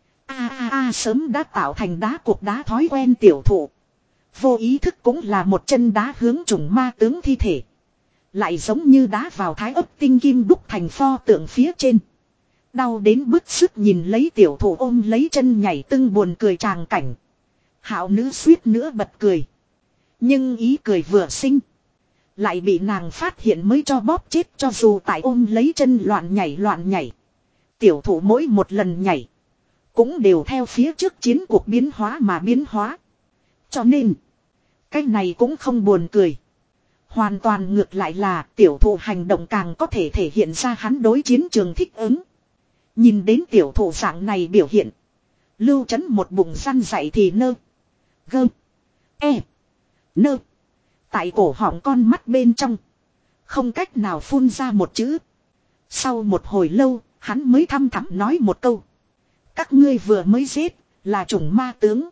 A a a sớm đã tạo thành đá cục đá thói quen tiểu thụ. Vô ý thức cũng là một chân đá hướng trùng ma tướng thi thể. Lại giống như đá vào thái ấp tinh kim đúc thành pho tượng phía trên. Đau đến bứt sức nhìn lấy tiểu thụ ôm lấy chân nhảy tưng buồn cười tràng cảnh. Hạo nữ suýt nữa bật cười. Nhưng ý cười vừa sinh. Lại bị nàng phát hiện mới cho bóp chết cho dù tại ôm lấy chân loạn nhảy loạn nhảy. Tiểu thụ mỗi một lần nhảy. Cũng đều theo phía trước chiến cuộc biến hóa mà biến hóa. Cho nên. Cái này cũng không buồn cười. Hoàn toàn ngược lại là tiểu thụ hành động càng có thể thể hiện ra hắn đối chiến trường thích ứng. Nhìn đến tiểu thụ dạng này biểu hiện. Lưu Trấn một bụng săn dậy thì nơ. Gơ. E. Nơ. Tại cổ họng con mắt bên trong. Không cách nào phun ra một chữ. Sau một hồi lâu, hắn mới thăm thẳm nói một câu. Các ngươi vừa mới giết, là chủng ma tướng.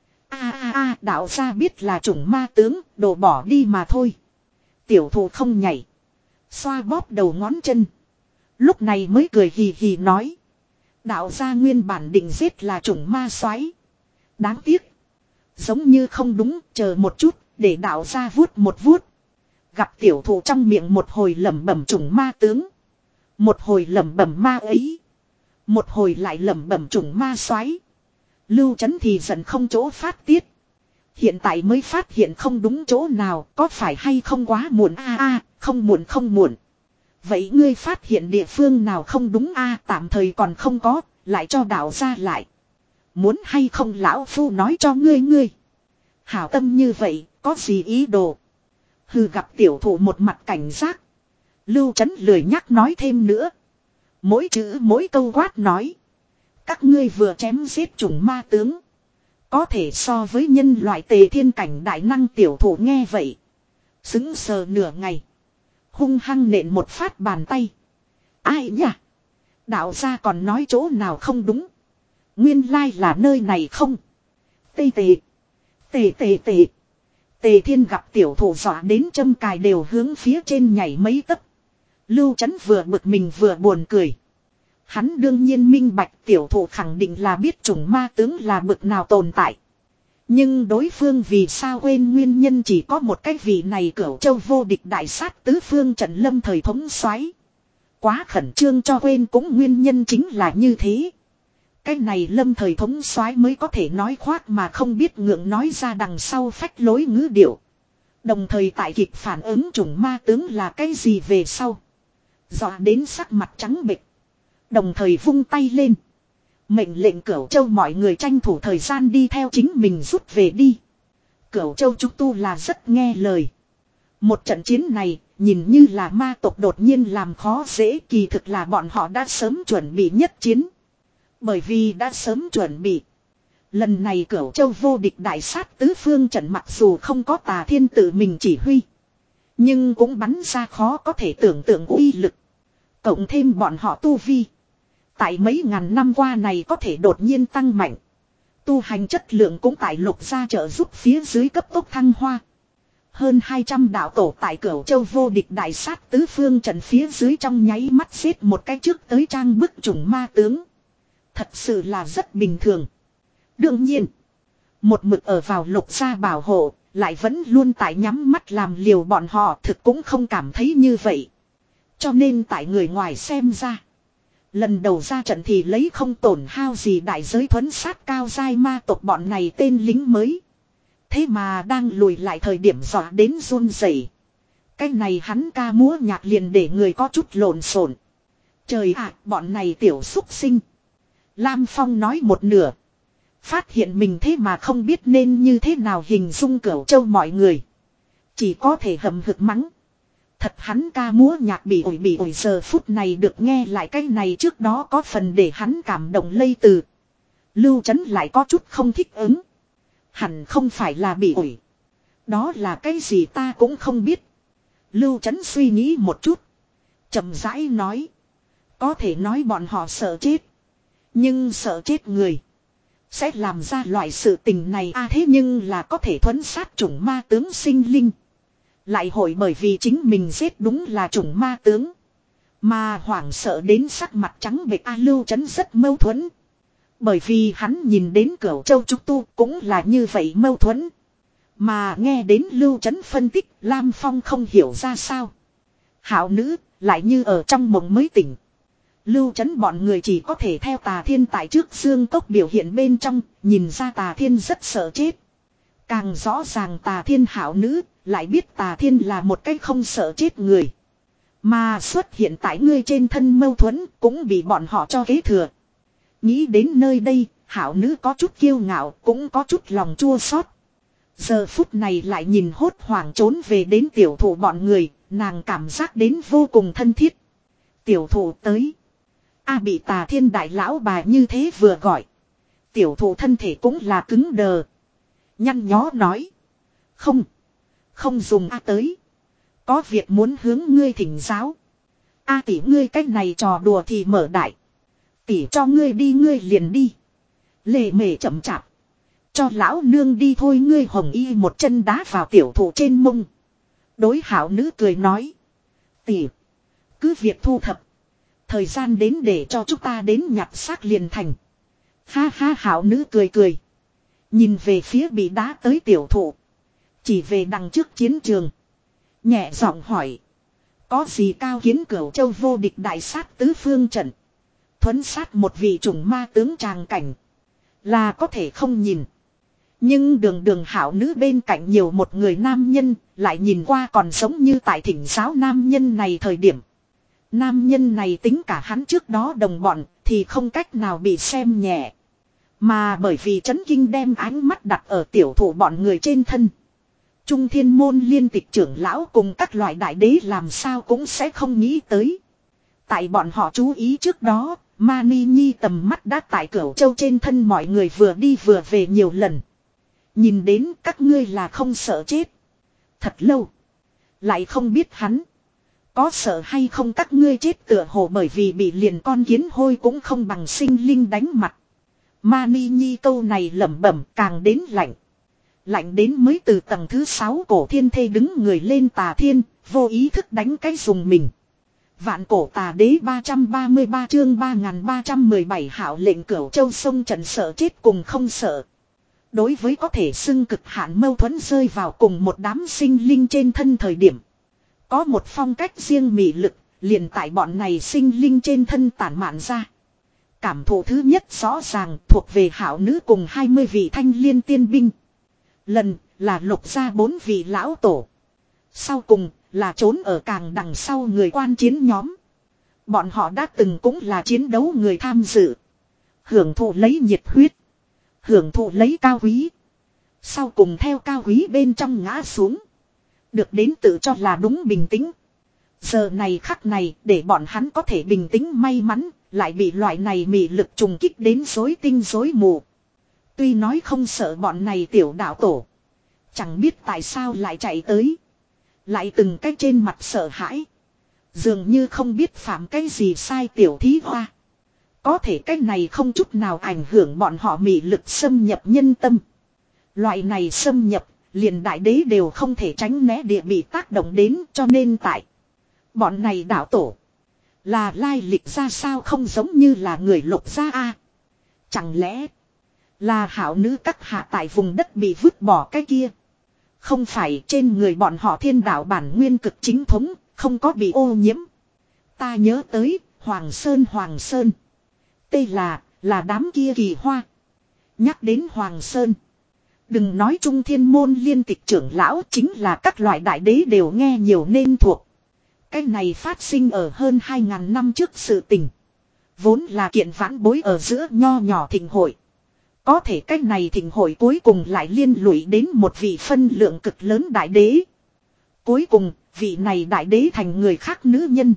A a a đạo gia biết là chủng ma tướng, đổ bỏ đi mà thôi. Tiểu thụ không nhảy. Xoa bóp đầu ngón chân. Lúc này mới cười hì hì nói. Đạo gia nguyên bản định giết là chủng ma soái. Đáng tiếc. Giống như không đúng, chờ một chút, để đạo ra vuốt một vuốt. Gặp tiểu thụ trong miệng một hồi lẩm bẩm trùng ma tướng. Một hồi lẩm bẩm ma ấy. Một hồi lại lẩm bẩm trùng ma xoáy. Lưu Chấn thì giận không chỗ phát tiết. Hiện tại mới phát hiện không đúng chỗ nào, có phải hay không quá muộn a a, không muộn không muộn. Vậy ngươi phát hiện địa phương nào không đúng a, tạm thời còn không có, lại cho đạo ra lại. Muốn hay không lão phu nói cho ngươi ngươi. Hảo tâm như vậy, có gì ý đồ. Hừ, gặp tiểu thủ một mặt cảnh giác. Lưu Chấn lười nhắc nói thêm nữa. Mỗi chữ mỗi câu quát nói. Các ngươi vừa chém giết trùng ma tướng. Có thể so với nhân loại tề thiên cảnh đại năng tiểu thủ nghe vậy. Xứng sờ nửa ngày. Hung hăng nện một phát bàn tay. Ai nhỉ? Đạo gia còn nói chỗ nào không đúng. Nguyên lai là nơi này không. Tê tề. Tề tề tề. Tề thiên gặp tiểu thủ dọa đến châm cài đều hướng phía trên nhảy mấy tấc. Lưu Chấn vừa bực mình vừa buồn cười. Hắn đương nhiên minh bạch tiểu thủ khẳng định là biết trùng ma tướng là bực nào tồn tại. Nhưng đối phương vì sao quên nguyên nhân chỉ có một cái vị này Cửu Châu vô địch đại sát tứ phương trận lâm thời thống soái. Quá khẩn trương cho quên cũng nguyên nhân chính là như thế. Cái này lâm thời thống soái mới có thể nói khoác mà không biết ngượng nói ra đằng sau phách lối ngữ điệu. Đồng thời tại kịp phản ứng trùng ma tướng là cái gì về sau. Dọa đến sắc mặt trắng bệch. Đồng thời vung tay lên. Mệnh lệnh Cửu Châu mọi người tranh thủ thời gian đi theo chính mình rút về đi. Cửu Châu chúng tu là rất nghe lời. Một trận chiến này, nhìn như là ma tộc đột nhiên làm khó dễ, kỳ thực là bọn họ đã sớm chuẩn bị nhất chiến. Bởi vì đã sớm chuẩn bị. Lần này Cửu Châu vô địch đại sát tứ phương trận mặc dù không có Tà Thiên tự mình chỉ huy. Nhưng cũng bắn ra khó có thể tưởng tượng uy lực. Cộng thêm bọn họ tu vi. Tại mấy ngàn năm qua này có thể đột nhiên tăng mạnh. Tu hành chất lượng cũng tại lục gia trợ giúp phía dưới cấp tốc thăng hoa. Hơn hai trăm đạo tổ tại Cửu Châu vô địch đại sát tứ phương trận phía dưới trong nháy mắt xếp một cái trước tới trang bức trùng ma tướng. Thật sự là rất bình thường. Đương nhiên, một mực ở vào lục gia bảo hộ, lại vẫn luôn tại nhắm mắt làm liều bọn họ thực cũng không cảm thấy như vậy. Cho nên tại người ngoài xem ra. Lần đầu ra trận thì lấy không tổn hao gì đại giới thuấn sát cao giai ma tộc bọn này tên lính mới. Thế mà đang lùi lại thời điểm dọa đến run rẩy. Cái này hắn ca múa nhạc liền để người có chút lộn xộn. Trời ạ, bọn này tiểu xúc sinh. Lam Phong nói một nửa. Phát hiện mình thế mà không biết nên như thế nào hình dung Cửu Châu mọi người. Chỉ có thể hầm hực mắng. Thật hắn ca múa nhạc bị ổi bị ổi giờ phút này được nghe lại cái này trước đó có phần để hắn cảm động lây từ. Lưu Chấn lại có chút không thích ứng. Hẳn không phải là bị ổi. Đó là cái gì ta cũng không biết. Lưu Chấn suy nghĩ một chút. Chậm rãi nói. Có thể nói bọn họ sợ chết. Nhưng sợ chết người. Sẽ làm ra loại sự tình này a à, thế nhưng là có thể thuấn sát chủng ma tướng sinh linh. Lại hội bởi vì chính mình giết đúng là chủng ma tướng. Mà hoảng sợ đến sắc mặt trắng bệch a Lưu Chấn rất mâu thuẫn. Bởi vì hắn nhìn đến Cửu Châu trúc tu cũng là như vậy mâu thuẫn. Mà nghe đến Lưu Chấn phân tích Lam Phong không hiểu ra sao. Hảo nữ lại như ở trong mộng mới tỉnh. Lưu Chấn bọn người chỉ có thể theo Tà Thiên tại trước xương cốc biểu hiện bên trong, nhìn ra Tà Thiên rất sợ chết. Càng rõ ràng Tà Thiên hảo nữ, lại biết Tà Thiên là một cái không sợ chết người. Mà xuất hiện tại ngươi trên thân mâu thuẫn cũng bị bọn họ cho kế thừa. Nghĩ đến nơi đây, hảo nữ có chút kiêu ngạo, cũng có chút lòng chua xót. Giờ phút này lại nhìn hốt hoảng trốn về đến tiểu thủ bọn người, nàng cảm giác đến vô cùng thân thiết. Tiểu thủ tới. A bị Tà Thiên đại lão bà như thế vừa gọi. Tiểu thủ thân thể cũng là cứng đờ. Nhăn nhó nói. Không. Không dùng A tới. Có việc muốn hướng ngươi thỉnh giáo. A tỷ ngươi cách này trò đùa thì mở đại. Tỷ cho ngươi đi ngươi liền đi. Lề mề chậm chạp. Cho lão nương đi thôi ngươi hồng y một chân đá vào tiểu thủ trên mông. Đối hảo nữ cười nói. Tỷ. Cứ việc thu thập. Thời gian đến để cho chúng ta đến nhặt xác liền thành. Ha ha hảo nữ cười cười. Nhìn về phía bị đá tới tiểu thụ. Chỉ về đằng trước chiến trường. Nhẹ giọng hỏi. Có gì cao kiến Cửu Châu vô địch đại sát tứ phương trận. Thuấn sát một vị trùng ma tướng tràng cảnh. Là có thể không nhìn. Nhưng đường đường hảo nữ bên cạnh nhiều một người nam nhân. Lại nhìn qua còn giống như tại thỉnh giáo nam nhân này thời điểm. Nam nhân này tính cả hắn trước đó đồng bọn. Thì không cách nào bị xem nhẹ. Mà bởi vì chấn kinh đem ánh mắt đặt ở tiểu thủ bọn người trên thân. Trung Thiên Môn liên tịch trưởng lão cùng các loại đại đế làm sao cũng sẽ không nghĩ tới. Tại bọn họ chú ý trước đó, Mani Nhi tầm mắt đã tại Cửu Châu trên thân mọi người vừa đi vừa về nhiều lần. Nhìn đến các ngươi là không sợ chết. Thật lâu. Lại không biết hắn. Có sợ hay không các ngươi chết tựa hồ bởi vì bị liền con kiến hôi cũng không bằng sinh linh đánh mặt. Mani Nhi câu này lẩm bẩm càng đến lạnh. Lạnh đến mới từ tầng thứ sáu cổ thiên thê đứng người lên tà thiên, vô ý thức đánh cái dùng mình. Vạn cổ tà đế ba trăm ba mươi ba chương ba nghìn ba trăm mười bảy hảo lệnh Cửu Châu sông trận sợ chết cùng không sợ. Đối với có thể xưng cực hạn mâu thuẫn rơi vào cùng một đám sinh linh trên thân thời điểm. Có một phong cách riêng mị lực, liền tại bọn này sinh linh trên thân tản mạn ra. Cảm thụ thứ nhất rõ ràng thuộc về hảo nữ cùng hai mươi vị thanh liên tiên binh. Lần là lục ra bốn vị lão tổ. Sau cùng là trốn ở càng đằng sau người quan chiến nhóm. Bọn họ đã từng cũng là chiến đấu người tham dự. Hưởng thụ lấy nhiệt huyết. Hưởng thụ lấy cao quý. Sau cùng theo cao quý bên trong ngã xuống. Được đến tự cho là đúng bình tĩnh. Giờ này khắc này để bọn hắn có thể bình tĩnh may mắn. Lại bị loại này mị lực trùng kích đến rối tinh rối mù. Tuy nói không sợ bọn này tiểu đạo tổ. Chẳng biết tại sao lại chạy tới. Lại từng cái trên mặt sợ hãi. Dường như không biết phạm cái gì sai tiểu thí hoa. Có thể cái này không chút nào ảnh hưởng bọn họ mị lực xâm nhập nhân tâm. Loại này xâm nhập, liền đại đế đều không thể tránh né địa bị tác động đến cho nên tại. Bọn này đạo tổ. Là lai lịch ra sao không giống như là người lục gia a? Chẳng lẽ là hảo nữ các hạ tại vùng đất bị vứt bỏ cái kia? Không phải trên người bọn họ thiên đạo bản nguyên cực chính thống, không có bị ô nhiễm. Ta nhớ tới, Hoàng Sơn Hoàng Sơn. Đây là, là đám kia kỳ hoa. Nhắc đến Hoàng Sơn. Đừng nói Trung Thiên Môn liên tịch trưởng lão chính là các loại đại đế đều nghe nhiều nên thuộc. Cái này phát sinh ở hơn hai ngàn năm trước sự tình. Vốn là kiện vãn bối ở giữa nho nhỏ thịnh hội. Có thể cái này thịnh hội cuối cùng lại liên lụy đến một vị phân lượng cực lớn đại đế. Cuối cùng, vị này đại đế thành người khác nữ nhân.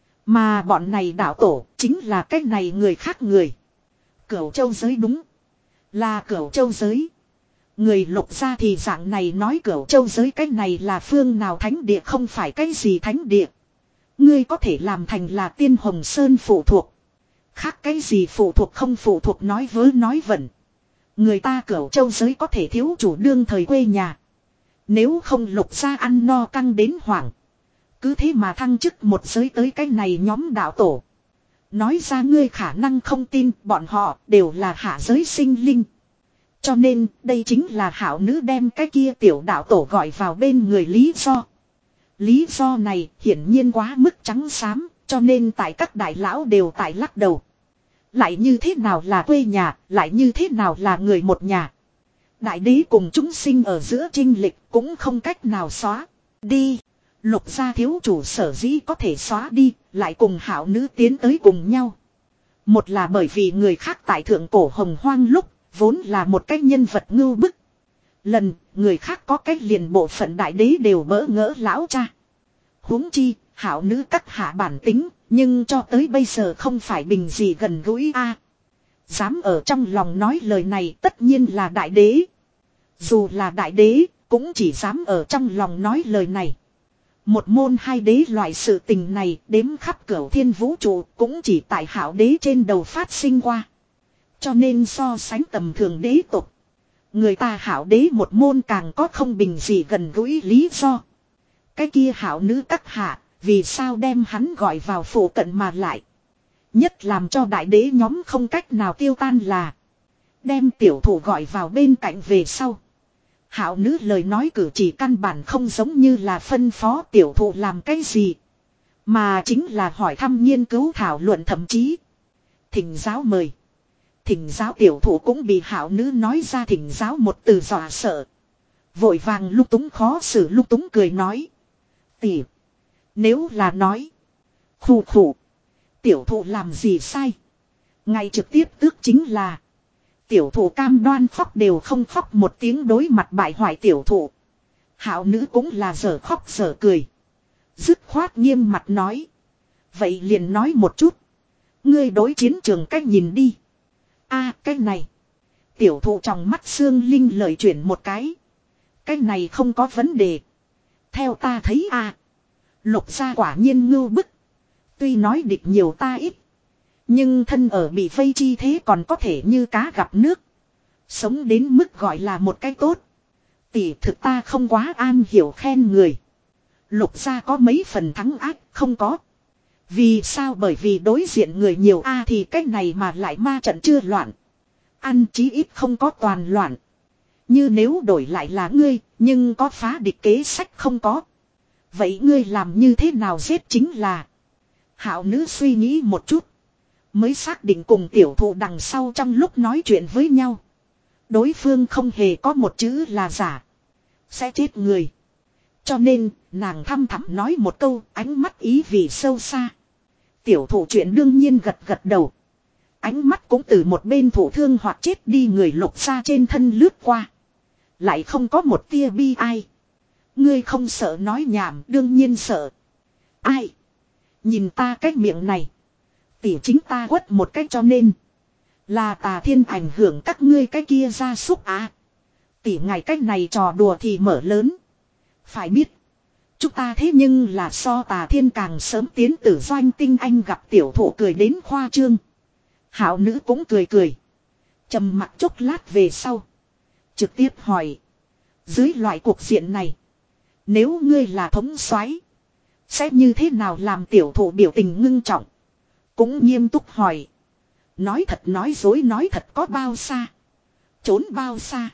Mà bọn này đạo tổ chính là cái này người khác người. Cửu Châu giới đúng. Là Cửu Châu giới. Người lục gia thì dạng này nói Cửu Châu giới cái này là phương nào thánh địa không phải cái gì thánh địa. Ngươi có thể làm thành là Tiên Hồng Sơn phụ thuộc. Khác cái gì phụ thuộc không phụ thuộc nói vớ nói vẩn. Người ta Cửu Châu giới có thể thiếu chủ đương thời quê nhà. Nếu không lục gia ăn no căng đến hoảng. Cứ thế mà thăng chức một giới tới cái này nhóm đạo tổ. Nói ra ngươi khả năng không tin bọn họ đều là hạ giới sinh linh. Cho nên đây chính là hảo nữ đem cái kia tiểu đạo tổ gọi vào bên người lý do. Lý do này hiển nhiên quá mức trắng xám cho nên tại các đại lão đều tại lắc đầu. Lại như thế nào là quê nhà, lại như thế nào là người một nhà. Đại đế cùng chúng sinh ở giữa chênh lệch cũng không cách nào xóa đi. Lục gia thiếu chủ sở dĩ có thể xóa đi, lại cùng hảo nữ tiến tới cùng nhau. Một là bởi vì người khác tại thượng cổ hồng hoang lúc, vốn là một cái nhân vật ngưu bức. Lần, người khác có cách liền bộ phận đại đế đều bỡ ngỡ lão cha. Huống chi, hảo nữ cắt hạ bản tính, nhưng cho tới bây giờ không phải bình gì gần gũi a. Dám ở trong lòng nói lời này tất nhiên là đại đế. Dù là đại đế, cũng chỉ dám ở trong lòng nói lời này. Một môn hai đế loại sự tình này đếm khắp cửu thiên vũ trụ cũng chỉ tại hảo đế trên đầu phát sinh qua. Cho nên so sánh tầm thường đế tục. Người ta hảo đế một môn càng có không bình gì gần gũi lý do. Cái kia hảo nữ các hạ, vì sao đem hắn gọi vào phủ cận mà lại. Nhất làm cho đại đế nhóm không cách nào tiêu tan là. Đem tiểu thủ gọi vào bên cạnh về sau. Hảo nữ lời nói cử chỉ căn bản không giống như là phân phó tiểu thủ làm cái gì. Mà chính là hỏi thăm nghiên cứu thảo luận thậm chí. Thỉnh giáo mời. Thỉnh giáo tiểu thủ cũng bị hảo nữ nói ra thỉnh giáo một từ dọa sợ. Vội vàng lúc túng khó xử lúc túng cười nói. Tỷ. Nếu là nói. Khủ khủ. Tiểu thủ làm gì sai. Ngay trực tiếp tước chính là. Tiểu thủ cam đoan khóc đều không khóc một tiếng đối mặt bại hoại tiểu thủ. Hảo nữ cũng là giờ khóc giờ cười. Dứt khoát nghiêm mặt nói. Vậy liền nói một chút. Ngươi đối chiến trường cách nhìn đi. A cái này. Tiểu thủ trong mắt xương linh lời chuyển một cái. Cái này không có vấn đề. Theo ta thấy a Lục gia quả nhiên ngưu bức. Tuy nói địch nhiều ta ít. Nhưng thân ở bị vây chi thế còn có thể như cá gặp nước. Sống đến mức gọi là một cái tốt. Tỷ thực ta không quá an hiểu khen người. Lục gia có mấy phần thắng ác không có. Vì sao bởi vì đối diện người nhiều a thì cách này mà lại ma trận chưa loạn. Ăn chí ít không có toàn loạn. Như nếu đổi lại là ngươi nhưng có phá địch kế sách không có. Vậy ngươi làm như thế nào giết chính là. Hảo nữ suy nghĩ một chút. Mới xác định cùng tiểu thụ đằng sau trong lúc nói chuyện với nhau. Đối phương không hề có một chữ là giả. Sẽ chết người. Cho nên nàng thăm thẳm nói một câu ánh mắt ý vị sâu xa. Tiểu thụ chuyện đương nhiên gật gật đầu. Ánh mắt cũng từ một bên thủ thương hoặc chết đi người lục ra trên thân lướt qua. Lại không có một tia bi ai. Ngươi không sợ nói nhảm đương nhiên sợ. Ai? Nhìn ta cái miệng này. Tỷ chính ta quất một cách cho nên. Là tà thiên ảnh hưởng các ngươi cái kia ra súc á. Tỷ ngài cách này trò đùa thì mở lớn. Phải biết. Chúng ta thế nhưng là so tà thiên càng sớm tiến tử doanh tinh anh gặp tiểu thụ cười đến khoa trương. Hảo nữ cũng cười cười. Trầm mặc chốc lát về sau. Trực tiếp hỏi. Dưới loại cuộc diện này. Nếu ngươi là thống soái sẽ như thế nào làm tiểu thụ biểu tình ngưng trọng. Cũng nghiêm túc hỏi. Nói thật nói dối nói thật có bao xa. Trốn bao xa.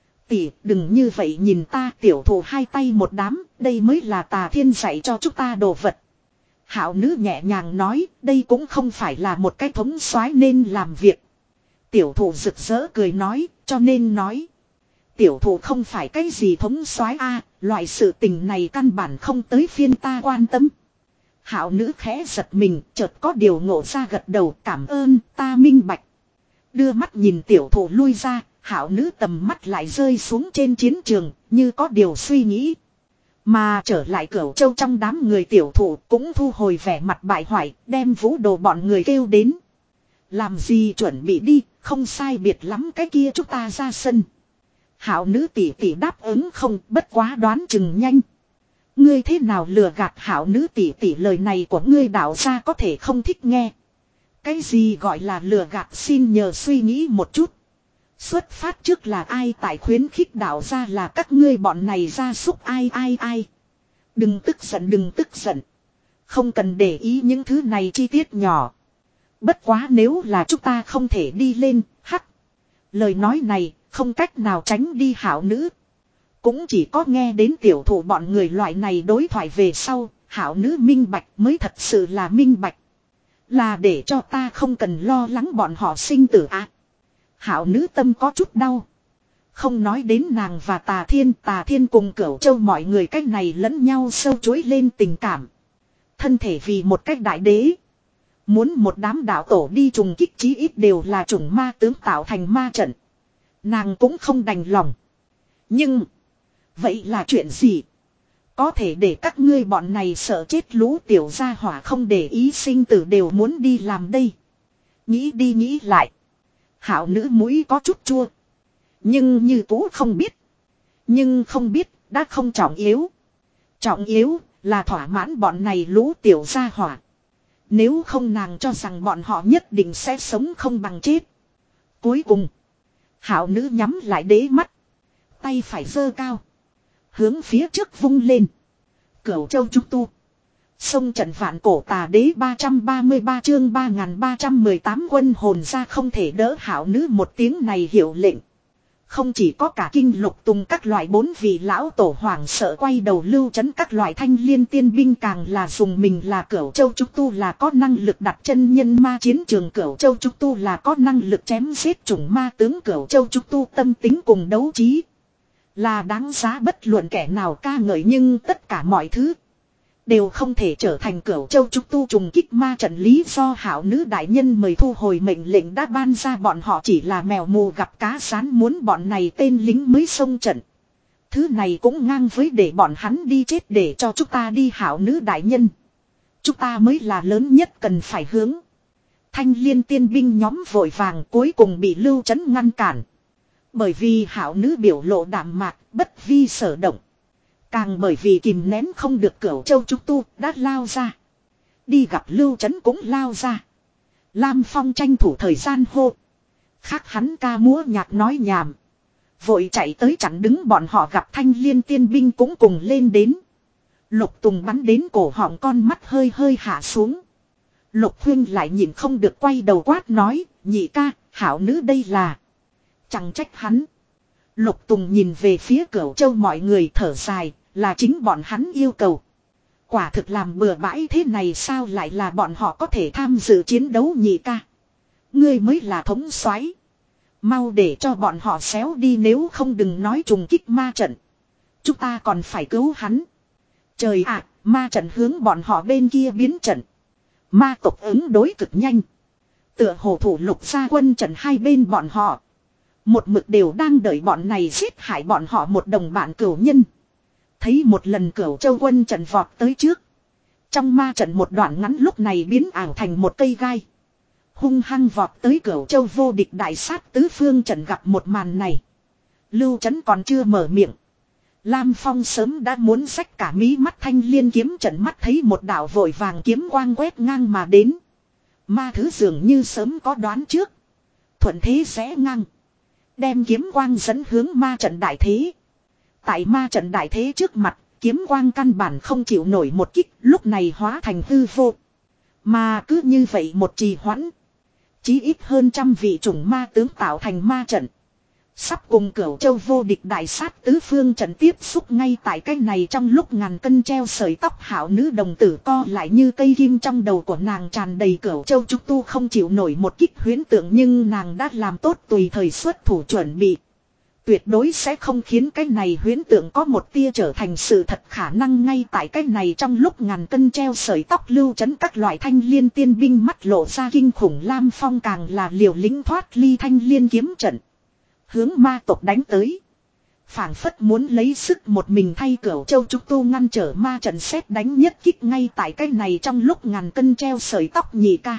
Tỷ đừng như vậy nhìn ta tiểu thụ hai tay một đám. Đây mới là tà thiên dạy cho chúng ta đồ vật. Hảo nữ nhẹ nhàng nói. Đây cũng không phải là một cái thống soái nên làm việc. Tiểu thụ rực rỡ cười nói. Cho nên nói. Tiểu thụ không phải cái gì thống soái a loại sự tình này căn bản không tới phiên ta quan tâm. Hảo nữ khẽ giật mình, chợt có điều ngộ ra gật đầu cảm ơn ta minh bạch. Đưa mắt nhìn tiểu thụ lui ra, hảo nữ tầm mắt lại rơi xuống trên chiến trường, như có điều suy nghĩ. Mà trở lại Cửu Châu trong đám người tiểu thụ cũng thu hồi vẻ mặt bại hoại, đem Vũ Đồ bọn người kêu đến. Làm gì chuẩn bị đi, không sai biệt lắm cái kia chúng ta ra sân. Hảo nữ tỷ tỷ đáp ứng không, bất quá đoán chừng nhanh. Ngươi thế nào lừa gạt hảo nữ tỷ tỷ lời này của ngươi đạo ra có thể không thích nghe. Cái gì gọi là lừa gạt xin nhờ suy nghĩ một chút. Xuất phát trước là ai tại khuyến khích đạo ra là các ngươi bọn này ra xúc ai ai ai. Đừng tức giận đừng tức giận. Không cần để ý những thứ này chi tiết nhỏ. Bất quá nếu là chúng ta không thể đi lên, hắc. Lời nói này không cách nào tránh đi hảo nữ. Cũng chỉ có nghe đến tiểu thủ bọn người loại này đối thoại về sau, hảo nữ minh bạch mới thật sự là minh bạch. Là để cho ta không cần lo lắng bọn họ sinh tử ạ. À. Hảo nữ tâm có chút đau. Không nói đến nàng và tà thiên, tà thiên cùng Cửu Châu mọi người cách này lẫn nhau sâu chuối lên tình cảm. Thân thể vì một cách đại đế. Muốn một đám đạo tổ đi trùng kích chí ít đều là chủng ma tướng tạo thành ma trận. Nàng cũng không đành lòng. Nhưng vậy là chuyện gì? Có thể để các ngươi bọn này sợ chết lũ tiểu gia hỏa không để ý sinh tử đều muốn đi làm đây. Nghĩ đi nghĩ lại. Hảo nữ mũi có chút chua. Nhưng như cũ không biết. Nhưng không biết đã không trọng yếu. Trọng yếu là thỏa mãn bọn này lũ tiểu gia hỏa. Nếu không nàng cho rằng bọn họ nhất định sẽ sống không bằng chết. Cuối cùng. Hảo nữ nhắm lại đế mắt. Tay phải giơ cao. Hướng phía trước vung lên. Cửu Châu trúc tu. Sông trận vạn cổ tà đế ba trăm ba mươi ba chương ba nghìn ba trăm mười tám quân hồn ra không thể đỡ hảo nữ một tiếng này hiệu lệnh. Không chỉ có cả kinh Lục Tùng các loại bốn vị lão tổ hoàng sợ quay đầu lưu trấn các loại thanh liên tiên binh càng là dùng mình là Cửu Châu Trúc Tu là có năng lực đặt chân nhân ma chiến trường Cửu Châu Trúc Tu là có năng lực chém giết chủng ma tướng Cửu Châu Trúc Tu tâm tính cùng đấu trí. Là đáng giá bất luận kẻ nào ca ngợi nhưng tất cả mọi thứ đều không thể trở thành Cửu Châu Trúc Tu trùng kích ma trận lý do hảo nữ đại nhân mời thu hồi mệnh lệnh đã ban ra bọn họ chỉ là mèo mù gặp cá rán muốn bọn này tên lính mới xông trận. Thứ này cũng ngang với để bọn hắn đi chết để cho chúng ta đi hảo nữ đại nhân. Chúng ta mới là lớn nhất cần phải hướng. Thanh liên tiên binh nhóm vội vàng cuối cùng bị Lưu Trấn ngăn cản. Bởi vì hảo nữ biểu lộ đạm mạc bất vi sở động. Càng bởi vì kìm nén không được Cửu Châu Trúc Tu đã lao ra. Đi gặp Lưu Trấn cũng lao ra. Lam Phong tranh thủ thời gian hô. Khác hắn ca múa nhạc nói nhảm. Vội chạy tới chặn đứng bọn họ gặp thanh liên tiên binh cũng cùng lên đến. Lục Tùng bắn đến cổ họng con mắt hơi hơi hạ xuống. Lục Huyên lại nhìn không được quay đầu quát nói. Nhị ca, hảo nữ đây là. Chẳng trách hắn. Lục Tùng nhìn về phía Cửu Châu mọi người thở dài. Là chính bọn hắn yêu cầu. Quả thực làm bừa bãi thế này sao lại là bọn họ có thể tham dự chiến đấu nhị ca. Ngươi mới là thống soái. Mau để cho bọn họ xéo đi nếu không đừng nói trùng kích ma trận. Chúng ta còn phải cứu hắn. Trời ạ, ma trận hướng bọn họ bên kia biến trận. Ma tộc ứng đối cực nhanh. Tựa hồ thủ lục gia quân trận hai bên bọn họ. Một mực đều đang đợi bọn này giết hại bọn họ một đồng bạn cửu nhân. Thấy một lần Cửu Châu quân trận vọt tới trước. Trong ma trận một đoạn ngắn lúc này biến ảo thành một cây gai. Hung hăng vọt tới Cửu Châu vô địch đại sát tứ phương trận gặp một màn này. Lưu Trấn còn chưa mở miệng. Lam Phong sớm đã muốn xách cả mí mắt thanh liên kiếm trận mắt thấy một đạo vội vàng kiếm quang quét ngang mà đến. Ma thứ dường như sớm có đoán trước. Thuận thế xé ngang. Đem kiếm quang dẫn hướng ma trận đại thế. Tại ma trận đại thế trước mặt, kiếm quang căn bản không chịu nổi một kích, lúc này hóa thành hư vô. Mà cứ như vậy một trì hoãn. Chí ít hơn trăm vị chủng ma tướng tạo thành ma trận. Sắp cùng Cửu Châu vô địch đại sát tứ phương trận tiếp xúc ngay tại cái này trong lúc ngàn cân treo sợi tóc hảo nữ đồng tử co lại như cây kim trong đầu của nàng tràn đầy Cửu Châu Trúc Tu không chịu nổi một kích huyễn tượng nhưng nàng đã làm tốt tùy thời xuất thủ chuẩn bị. Tuyệt đối sẽ không khiến cái này huyễn tượng có một tia trở thành sự thật khả năng ngay tại cái này trong lúc ngàn cân treo sợi tóc Lưu Trấn các loại thanh liên tiên binh mắt lộ ra kinh khủng Lam Phong càng là liều lĩnh thoát ly thanh liên kiếm trận. Hướng ma tộc đánh tới. Phảng phất muốn lấy sức một mình thay Cửu Châu Trúc Tu ngăn trở ma trận xét đánh nhất kích ngay tại cái này trong lúc ngàn cân treo sợi tóc nhị ca.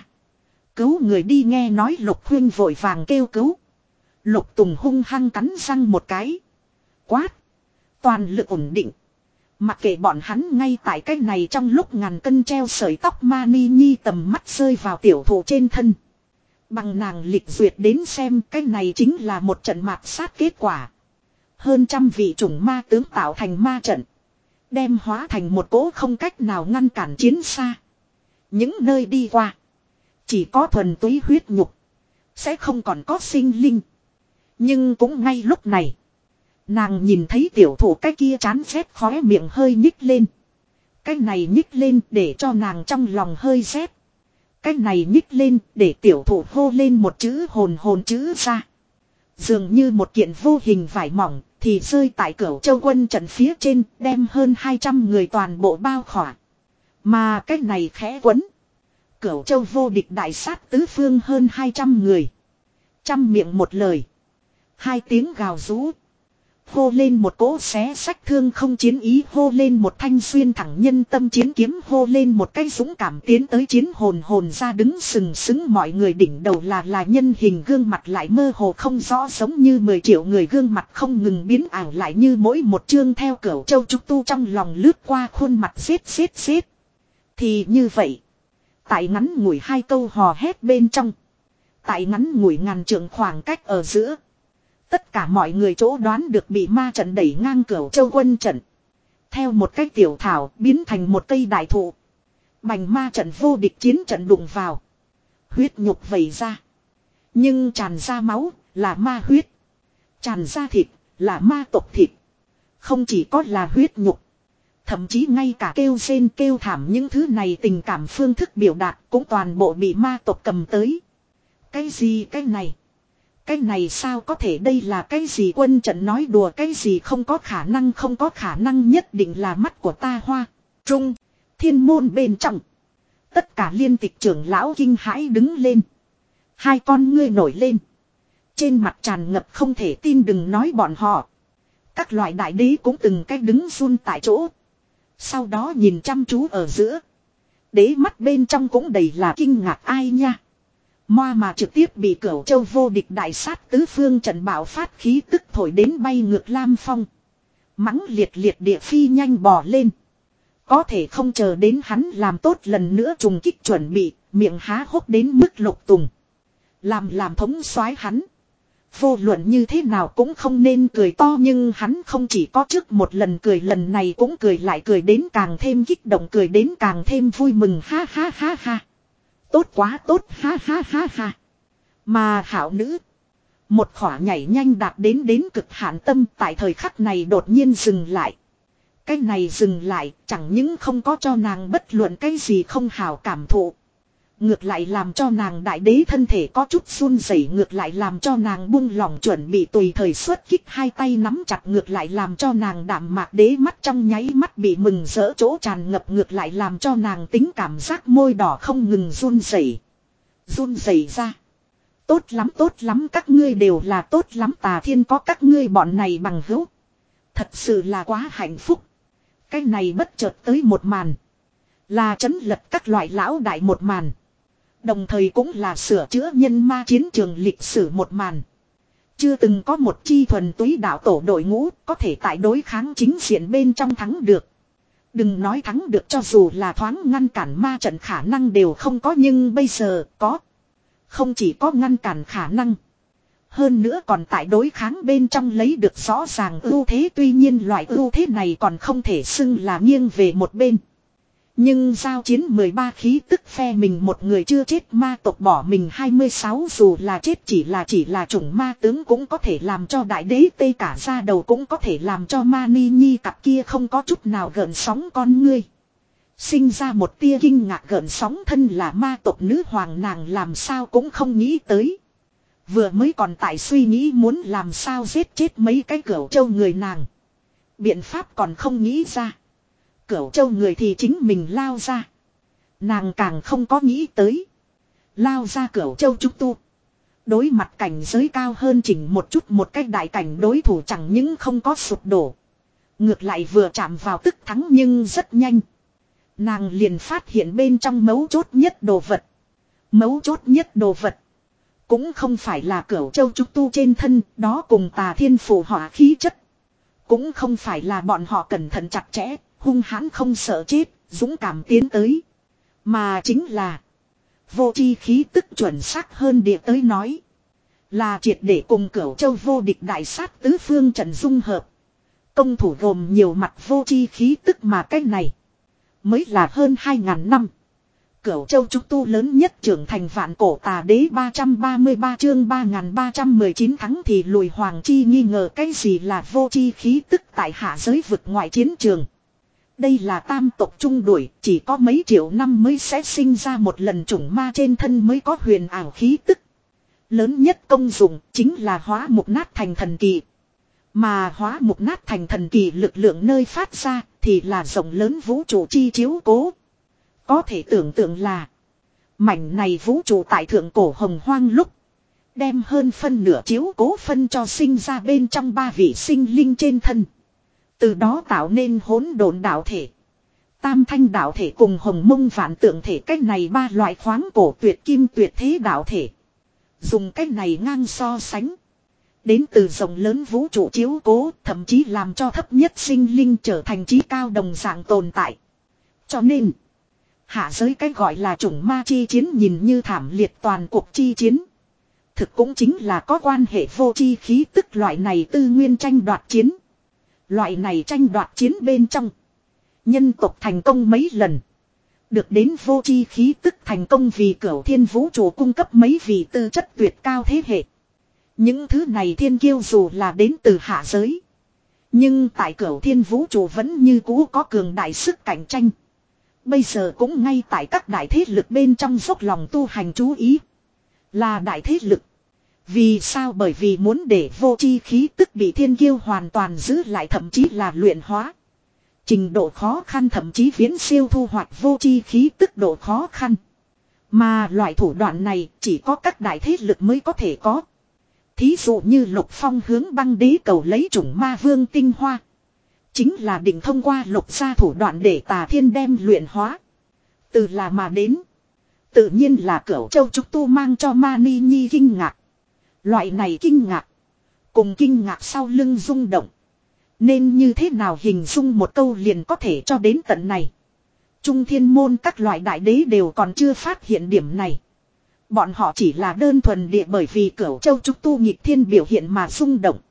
Cứu người đi nghe nói Lục Huyên vội vàng kêu cứu. Lục Tùng hung hăng cắn răng một cái. Quát. Toàn lực ổn định. Mặc kệ bọn hắn ngay tại cái này trong lúc ngàn cân treo sợi tóc ma ni nhi tầm mắt rơi vào tiểu thủ trên thân. Bằng nàng lịch duyệt đến xem cái này chính là một trận mạt sát kết quả. Hơn trăm vị chủng ma tướng tạo thành ma trận. Đem hóa thành một cỗ không cách nào ngăn cản chiến xa. Những nơi đi qua. Chỉ có thuần túy huyết nhục. Sẽ không còn có sinh linh. Nhưng cũng ngay lúc này. Nàng nhìn thấy tiểu thủ cái kia chán rét khóe miệng hơi nhích lên. Cái này nhích lên để cho nàng trong lòng hơi rét. Cái này nhích lên để tiểu thủ hô lên một chữ hồn hồn chữ ra. Dường như một kiện vô hình vải mỏng thì rơi tại Cửu Châu quân trận phía trên đem hơn hai trăm người toàn bộ bao khỏa. Mà cái này khẽ quấn. Cửu Châu vô địch đại sát tứ phương hơn hai trăm người. Trăm miệng một lời. Hai tiếng gào rú. Hô lên một cỗ xé sách thương không chiến ý, hô lên một thanh xuyên thẳng nhân tâm chiến kiếm, hô lên một cái dũng cảm tiến tới chiến hồn hồn ra đứng sừng sững mọi người đỉnh đầu là là nhân hình gương mặt lại mơ hồ không rõ giống như mười triệu người gương mặt không ngừng biến ảo lại như mỗi một chương theo Cửu Châu Trúc Tu trong lòng lướt qua khuôn mặt xết xết xết. Thì như vậy. Tại ngắn ngủi hai câu hò hét bên trong. Tại ngắn ngủi ngàn trượng khoảng cách ở giữa. Tất cả mọi người chỗ đoán được bị ma trận đẩy ngang Cửu Châu quân trận. Theo một cái tiểu thảo biến thành một cây đại thụ. Bành ma trận vô địch chiến trận đụng vào. Huyết nhục vẩy ra. Nhưng tràn ra máu là ma huyết. Tràn ra thịt là ma tộc thịt. Không chỉ có là huyết nhục. Thậm chí ngay cả kêu rên kêu thảm những thứ này tình cảm phương thức biểu đạt cũng toàn bộ bị ma tộc cầm tới. Cái gì cái này? Cái này sao có thể đây là cái gì quân trận nói đùa cái gì không có khả năng không có khả năng nhất định là mắt của ta hoa. Trung, thiên môn bên trong. Tất cả liên tịch trưởng lão kinh hãi đứng lên. Hai con ngươi nổi lên. Trên mặt tràn ngập không thể tin đừng nói bọn họ. Các loại đại đế cũng từng cách đứng run tại chỗ. Sau đó nhìn chăm chú ở giữa. Đế mắt bên trong cũng đầy là kinh ngạc ai nha. Moa mà trực tiếp bị Cửu Châu vô địch đại sát tứ phương trận bạo phát khí tức thổi đến bay ngược Lam Phong. Mắng liệt liệt địa phi nhanh bò lên. Có thể không chờ đến hắn làm tốt lần nữa trùng kích chuẩn bị, miệng há hốc đến mức Lục Tùng. Làm làm thống soái hắn. Vô luận như thế nào cũng không nên cười to nhưng hắn không chỉ có trước một lần cười lần này cũng cười lại cười đến càng thêm kích động cười đến càng thêm vui mừng ha ha ha ha. Tốt quá tốt ha ha ha ha. Mà hảo nữ. Một khỏa nhảy nhanh đạt đến đến cực hạn tâm tại thời khắc này đột nhiên dừng lại. Cái này dừng lại chẳng những không có cho nàng bất luận cái gì không hảo cảm thụ. Ngược lại làm cho nàng đại đế thân thể có chút run rẩy ngược lại làm cho nàng buông lỏng chuẩn bị tùy thời xuất kích hai tay nắm chặt ngược lại làm cho nàng đạm mạc đế mắt trong nháy mắt bị mừng rỡ chỗ tràn ngập ngược lại làm cho nàng tính cảm giác môi đỏ không ngừng run rẩy. Run rẩy ra. Tốt lắm tốt lắm các ngươi đều là tốt lắm Tà Thiên có các ngươi bọn này bằng hữu. Thật sự là quá hạnh phúc. Cái này bất chợt tới một màn. Là chấn lật các loại lão đại một màn. Đồng thời cũng là sửa chữa nhân ma chiến trường lịch sử một màn. Chưa từng có một chi thuần túy đạo tổ đội ngũ có thể tại đối kháng chính diện bên trong thắng được. Đừng nói thắng được cho dù là thoáng ngăn cản ma trận khả năng đều không có nhưng bây giờ có. Không chỉ có ngăn cản khả năng. Hơn nữa còn tại đối kháng bên trong lấy được rõ ràng ưu thế tuy nhiên loại ưu thế này còn không thể xưng là nghiêng về một bên. Nhưng giao chiến mười ba khí tức phe mình một người chưa chết ma tộc bỏ mình hai mươi sáu dù là chết chỉ là chỉ là chủng ma tướng cũng có thể làm cho đại đế tê cả ra đầu cũng có thể làm cho ma ni nhi cặp kia không có chút nào gợn sóng con ngươi. Sinh ra một tia kinh ngạc gợn sóng thân là ma tộc nữ hoàng nàng làm sao cũng không nghĩ tới. Vừa mới còn tại suy nghĩ muốn làm sao giết chết mấy cái Cửu Châu người nàng. Biện pháp còn không nghĩ ra. Cửu Châu người thì chính mình lao ra. Nàng càng không có nghĩ tới. Lao ra Cửu Châu chúng tu. Đối mặt cảnh giới cao hơn chỉnh một chút một cách đại cảnh đối thủ chẳng những không có sụp đổ. Ngược lại vừa chạm vào tức thắng nhưng rất nhanh. Nàng liền phát hiện bên trong mấu chốt nhất đồ vật. Mấu chốt nhất đồ vật. Cũng không phải là Cửu Châu chúng tu trên thân đó cùng Tà Thiên phù hỏa khí chất. Cũng không phải là bọn họ cẩn thận chặt chẽ. Hung hãn không sợ chết, dũng cảm tiến tới. Mà chính là vô chi khí tức chuẩn xác hơn địa tới nói. Là triệt để cùng Cửu Châu vô địch đại sát tứ phương trận dung hợp. Công thủ gồm nhiều mặt vô chi khí tức mà cách này. Mới là hơn hai ngàn năm. Cửu Châu trúc tu lớn nhất trưởng thành vạn cổ tà đế ba trăm ba mươi ba chương ba nghìn ba trăm mười chín thắng thì lùi hoàng chi nghi ngờ cái gì là vô chi khí tức tại hạ giới vực ngoại chiến trường. Đây là tam tộc chung đuổi, chỉ có mấy triệu năm mới sẽ sinh ra một lần chủng ma trên thân mới có huyền ảo khí tức. Lớn nhất công dụng chính là hóa mục nát thành thần kỳ. Mà hóa mục nát thành thần kỳ lực lượng nơi phát ra thì là rộng lớn vũ trụ chi chiếu cố. Có thể tưởng tượng là mảnh này vũ trụ tại thượng cổ hồng hoang lúc. Đem hơn phân nửa chiếu cố phân cho sinh ra bên trong ba vị sinh linh trên thân. Từ đó tạo nên hỗn độn đạo thể. Tam thanh đạo thể cùng hồng mông vạn tượng thể cách này ba loại khoáng cổ tuyệt kim tuyệt thế đạo thể. Dùng cách này ngang so sánh. Đến từ rộng lớn vũ trụ chiếu cố thậm chí làm cho thấp nhất sinh linh trở thành trí cao đồng dạng tồn tại. Cho nên, hạ giới cách gọi là chủng ma chi chiến nhìn như thảm liệt toàn cuộc chi chiến. Thực cũng chính là có quan hệ vô chi khí tức loại này tư nguyên tranh đoạt chiến. Loại này tranh đoạt chiến bên trong. Nhân tộc thành công mấy lần. Được đến vô chi khí tức thành công vì Cửu Thiên Vũ Trụ cung cấp mấy vị tư chất tuyệt cao thế hệ. Những thứ này thiên kiêu dù là đến từ hạ giới. Nhưng tại Cửu Thiên Vũ Trụ vẫn như cũ có cường đại sức cạnh tranh. Bây giờ cũng ngay tại các đại thế lực bên trong dốc lòng tu hành chú ý. Là đại thế lực. Vì sao? Bởi vì muốn để vô chi khí tức bị thiên kiêu hoàn toàn giữ lại, thậm chí là luyện hóa. Trình độ khó khăn thậm chí viễn siêu thu hoạch vô chi khí tức độ khó khăn. Mà loại thủ đoạn này chỉ có các đại thế lực mới có thể có. Thí dụ như Lục Phong hướng băng đế cầu lấy chủng ma vương tinh hoa. Chính là định thông qua Lục gia thủ đoạn để Tà Thiên đem luyện hóa. Từ là mà đến. Tự nhiên là Cửu Châu Trúc Tu mang cho Mani Nhi kinh ngạc. Loại này kinh ngạc. Cùng kinh ngạc sau lưng rung động. Nên như thế nào hình dung một câu liền có thể cho đến tận này. Trung thiên môn các loại đại đế đều còn chưa phát hiện điểm này. Bọn họ chỉ là đơn thuần địa bởi vì Cửu Châu Trúc Tu nghịch thiên biểu hiện mà rung động.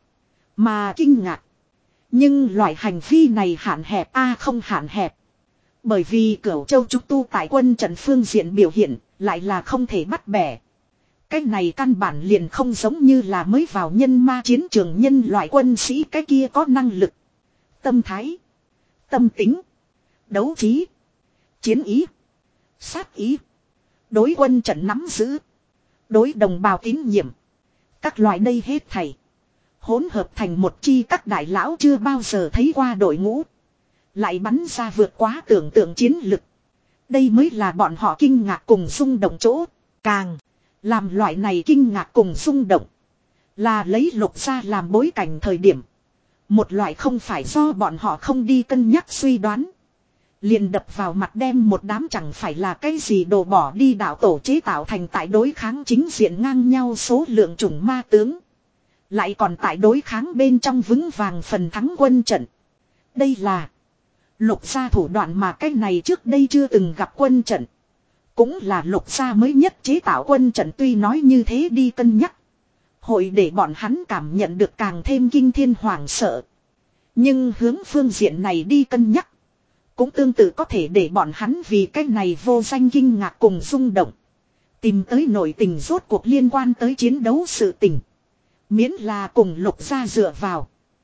Mà kinh ngạc. Nhưng loại hành vi này hạn hẹp a à không hạn hẹp. Bởi vì Cửu Châu Trúc Tu tại quân trận phương diện biểu hiện lại là không thể bắt bẻ. Cái này căn bản liền không giống như là mới vào nhân ma chiến trường nhân loại quân sĩ cái kia có năng lực. Tâm thái. Tâm tính. Đấu trí. Chiến ý. Sát ý. Đối quân trận nắm giữ. Đối đồng bào tín nhiệm. Các loại đây hết thảy. Hỗn hợp thành một chi các đại lão chưa bao giờ thấy qua đội ngũ. Lại bắn ra vượt quá tưởng tượng chiến lực. Đây mới là bọn họ kinh ngạc cùng rung động chỗ. Càng làm loại này kinh ngạc cùng rung động. Là lấy Lục gia làm bối cảnh thời điểm. Một loại không phải do bọn họ không đi cân nhắc suy đoán. Liền đập vào mặt đem một đám chẳng phải là cái gì đồ bỏ đi đạo tổ chế tạo thành tại đối kháng chính diện ngang nhau số lượng chủng ma tướng. Lại còn tại đối kháng bên trong vững vàng phần thắng quân trận. Đây là Lục gia thủ đoạn mà cái này trước đây chưa từng gặp quân trận. Cũng là Lục gia mới nhất chế tạo quân trận, tuy nói như thế đi cân nhắc. Hội để bọn hắn cảm nhận được càng thêm kinh thiên hoảng sợ. Nhưng hướng phương diện này đi cân nhắc. Cũng tương tự có thể để bọn hắn vì cái này vô danh kinh ngạc cùng rung động. Tìm tới nội tình rốt cuộc liên quan tới chiến đấu sự tình. Miễn là cùng Lục gia dựa vào.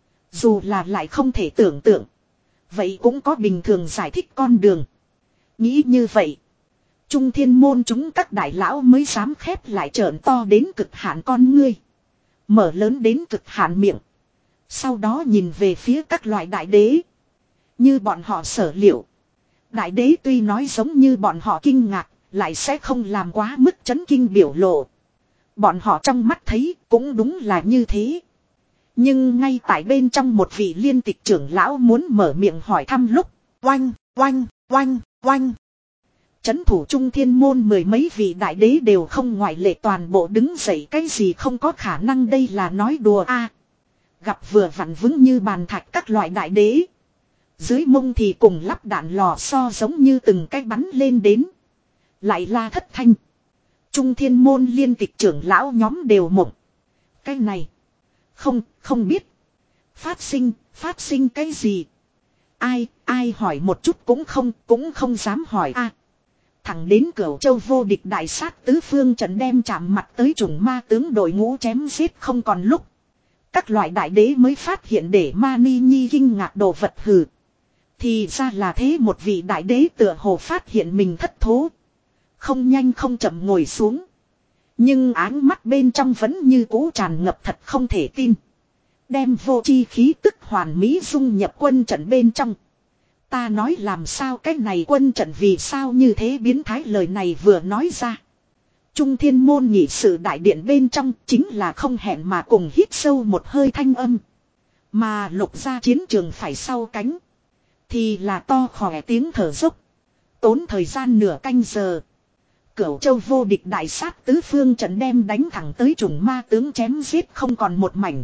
Dù là lại không thể tưởng tượng. Vậy cũng có bình thường giải thích con đường. Nghĩ như vậy. Trung thiên môn chúng các đại lão mới dám khép lại trợn to đến cực hạn con ngươi. Mở lớn đến cực hạn miệng. Sau đó nhìn về phía các loại đại đế. Như bọn họ sở liệu. Đại đế tuy nói giống như bọn họ kinh ngạc. Lại sẽ không làm quá mức chấn kinh biểu lộ. Bọn họ trong mắt thấy cũng đúng là như thế. Nhưng ngay tại bên trong một vị liên tịch trưởng lão muốn mở miệng hỏi thăm lúc. Oanh, oanh, oanh, oanh. Chấn thủ trung thiên môn mười mấy vị đại đế đều không ngoại lệ toàn bộ đứng dậy, cái gì không có khả năng, đây là nói đùa a. Gặp vừa vặn vững như bàn thạch các loại đại đế. Dưới mông thì cùng lắp đạn lò xo giống như từng cái bắn lên đến. Lại la thất thanh. Trung thiên môn liên tịch trưởng lão nhóm đều mộng. Cái này. Không, không biết. Phát sinh, phát sinh cái gì? Ai, ai hỏi một chút cũng không, cũng không dám hỏi a. Thẳng đến Cửu Châu vô địch đại sát tứ phương trận đem chạm mặt tới chủng ma tướng đội ngũ chém giết không còn lúc. Các loại đại đế mới phát hiện để Mani Nhi kinh ngạc đồ vật hừ. Thì ra là thế, một vị đại đế tựa hồ phát hiện mình thất thố. Không nhanh không chậm ngồi xuống. Nhưng áng mắt bên trong vẫn như cũ tràn ngập thật không thể tin. Đem vô chi khí tức hoàn mỹ dung nhập quân trận bên trong. Ta nói làm sao cái này quân trận vì sao như thế biến thái, lời này vừa nói ra. Trung thiên môn nhị sự đại điện bên trong chính là không hẹn mà cùng hít sâu một hơi thanh âm. Mà Lục gia chiến trường phải sau cánh. Thì là to khỏe tiếng thở dốc. Tốn thời gian nửa canh giờ. Cửu Châu vô địch đại sát tứ phương trận đem đánh thẳng tới chủng ma tướng chém giết không còn một mảnh.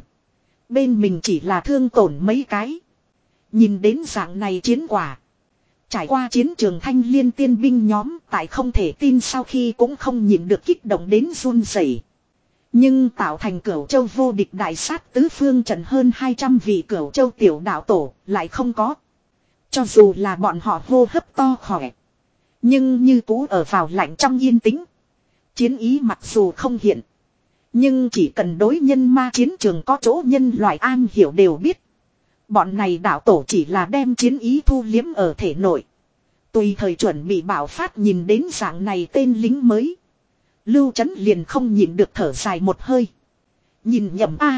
Bên mình chỉ là thương tổn mấy cái. Nhìn đến dạng này chiến quả. Trải qua chiến trường thanh liên tiên binh nhóm tại không thể tin sau khi cũng không nhịn được kích động đến run rẩy. Nhưng tạo thành Cửu Châu vô địch đại sát tứ phương trận hơn hai trăm vị Cửu Châu tiểu đạo tổ lại không có. Cho dù là bọn họ hô hấp to khỏe. Nhưng như cũ ở vào lạnh trong yên tĩnh. Chiến ý mặc dù không hiện. Nhưng chỉ cần đối nhân ma chiến trường có chỗ nhân loại an hiểu đều biết. Bọn này đạo tổ chỉ là đem chiến ý thu liếm ở thể nội. Tùy thời chuẩn bị bạo phát nhìn đến dạng này tên lính mới. Lưu Chấn liền không nhìn được thở dài một hơi. Nhìn nhầm a,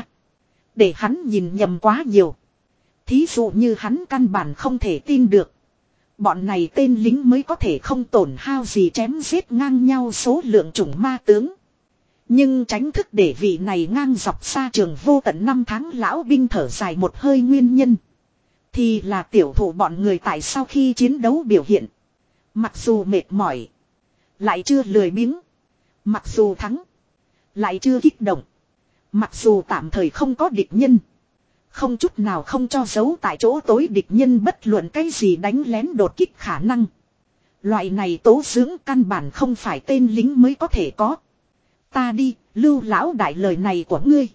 để hắn nhìn nhầm quá nhiều. Thí dụ như hắn căn bản không thể tin được. Bọn này tên lính mới có thể không tổn hao gì chém giết ngang nhau số lượng chủng ma tướng. Nhưng tránh thức để vị này ngang dọc xa trường vô tận năm tháng lão binh thở dài một hơi nguyên nhân. Thì là tiểu thủ bọn người tại sau khi chiến đấu biểu hiện. Mặc dù mệt mỏi. Lại chưa lười biếng. Mặc dù thắng. Lại chưa kích động. Mặc dù tạm thời không có địch nhân. Không chút nào không cho giấu tại chỗ tối địch nhân bất luận cái gì đánh lén đột kích khả năng. Loại này tố dưỡng căn bản không phải tên lính mới có thể có. Ta đi, Lưu lão đại lời này của ngươi.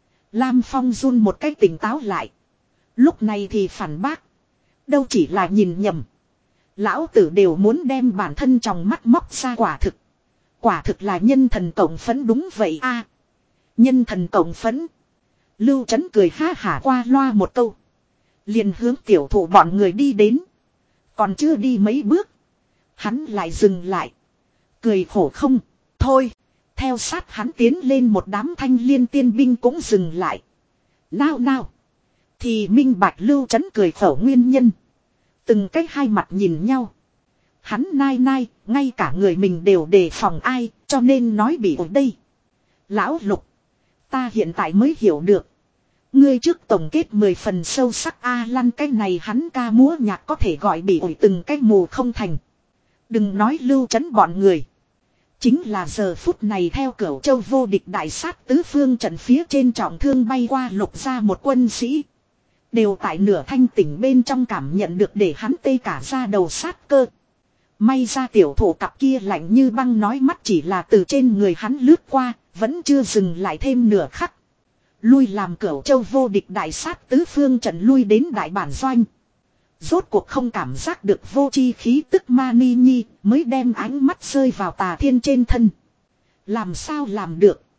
Lam Phong run một cách tỉnh táo lại. Lúc này thì phản bác. Đâu chỉ là nhìn nhầm. Lão tử đều muốn đem bản thân trong mắt móc ra quả thực. Quả thực là nhân thần cộng phấn đúng vậy a. Nhân thần cộng phấn. Lưu Chấn cười ha hả qua loa một câu. Liền hướng tiểu thủ bọn người đi đến. Còn chưa đi mấy bước. Hắn lại dừng lại. Cười khổ không. Thôi. Theo sát hắn tiến lên một đám thanh liên tiên binh cũng dừng lại. Nào nào. Thì minh bạch Lưu Chấn cười khổ nguyên nhân. Từng cách hai mặt nhìn nhau. Hắn nai nai, ngay cả người mình đều đề phòng ai, cho nên nói bị ở đây. Lão Lục. Ta hiện tại mới hiểu được. Ngươi trước tổng kết mười phần sâu sắc A Lăn cái này hắn ca múa nhạc có thể gọi bị ổi từng cái mù không thành. Đừng nói Lưu Chấn bọn người. Chính là giờ phút này theo Cửu Châu vô địch đại sát tứ phương trận phía trên trọng thương bay qua lục ra một quân sĩ. Đều tại nửa thanh tỉnh bên trong cảm nhận được để hắn tê cả ra đầu sát cơ. May ra tiểu thủ cặp kia lạnh như băng nói mắt chỉ là từ trên người hắn lướt qua, vẫn chưa dừng lại thêm nửa khắc. Lui làm Cửu Châu vô địch đại sát tứ phương trận lui đến đại bản doanh. Rốt cuộc không cảm giác được vô chi khí tức ma ni nhi mới đem ánh mắt rơi vào Tà Thiên trên thân. Làm sao làm được?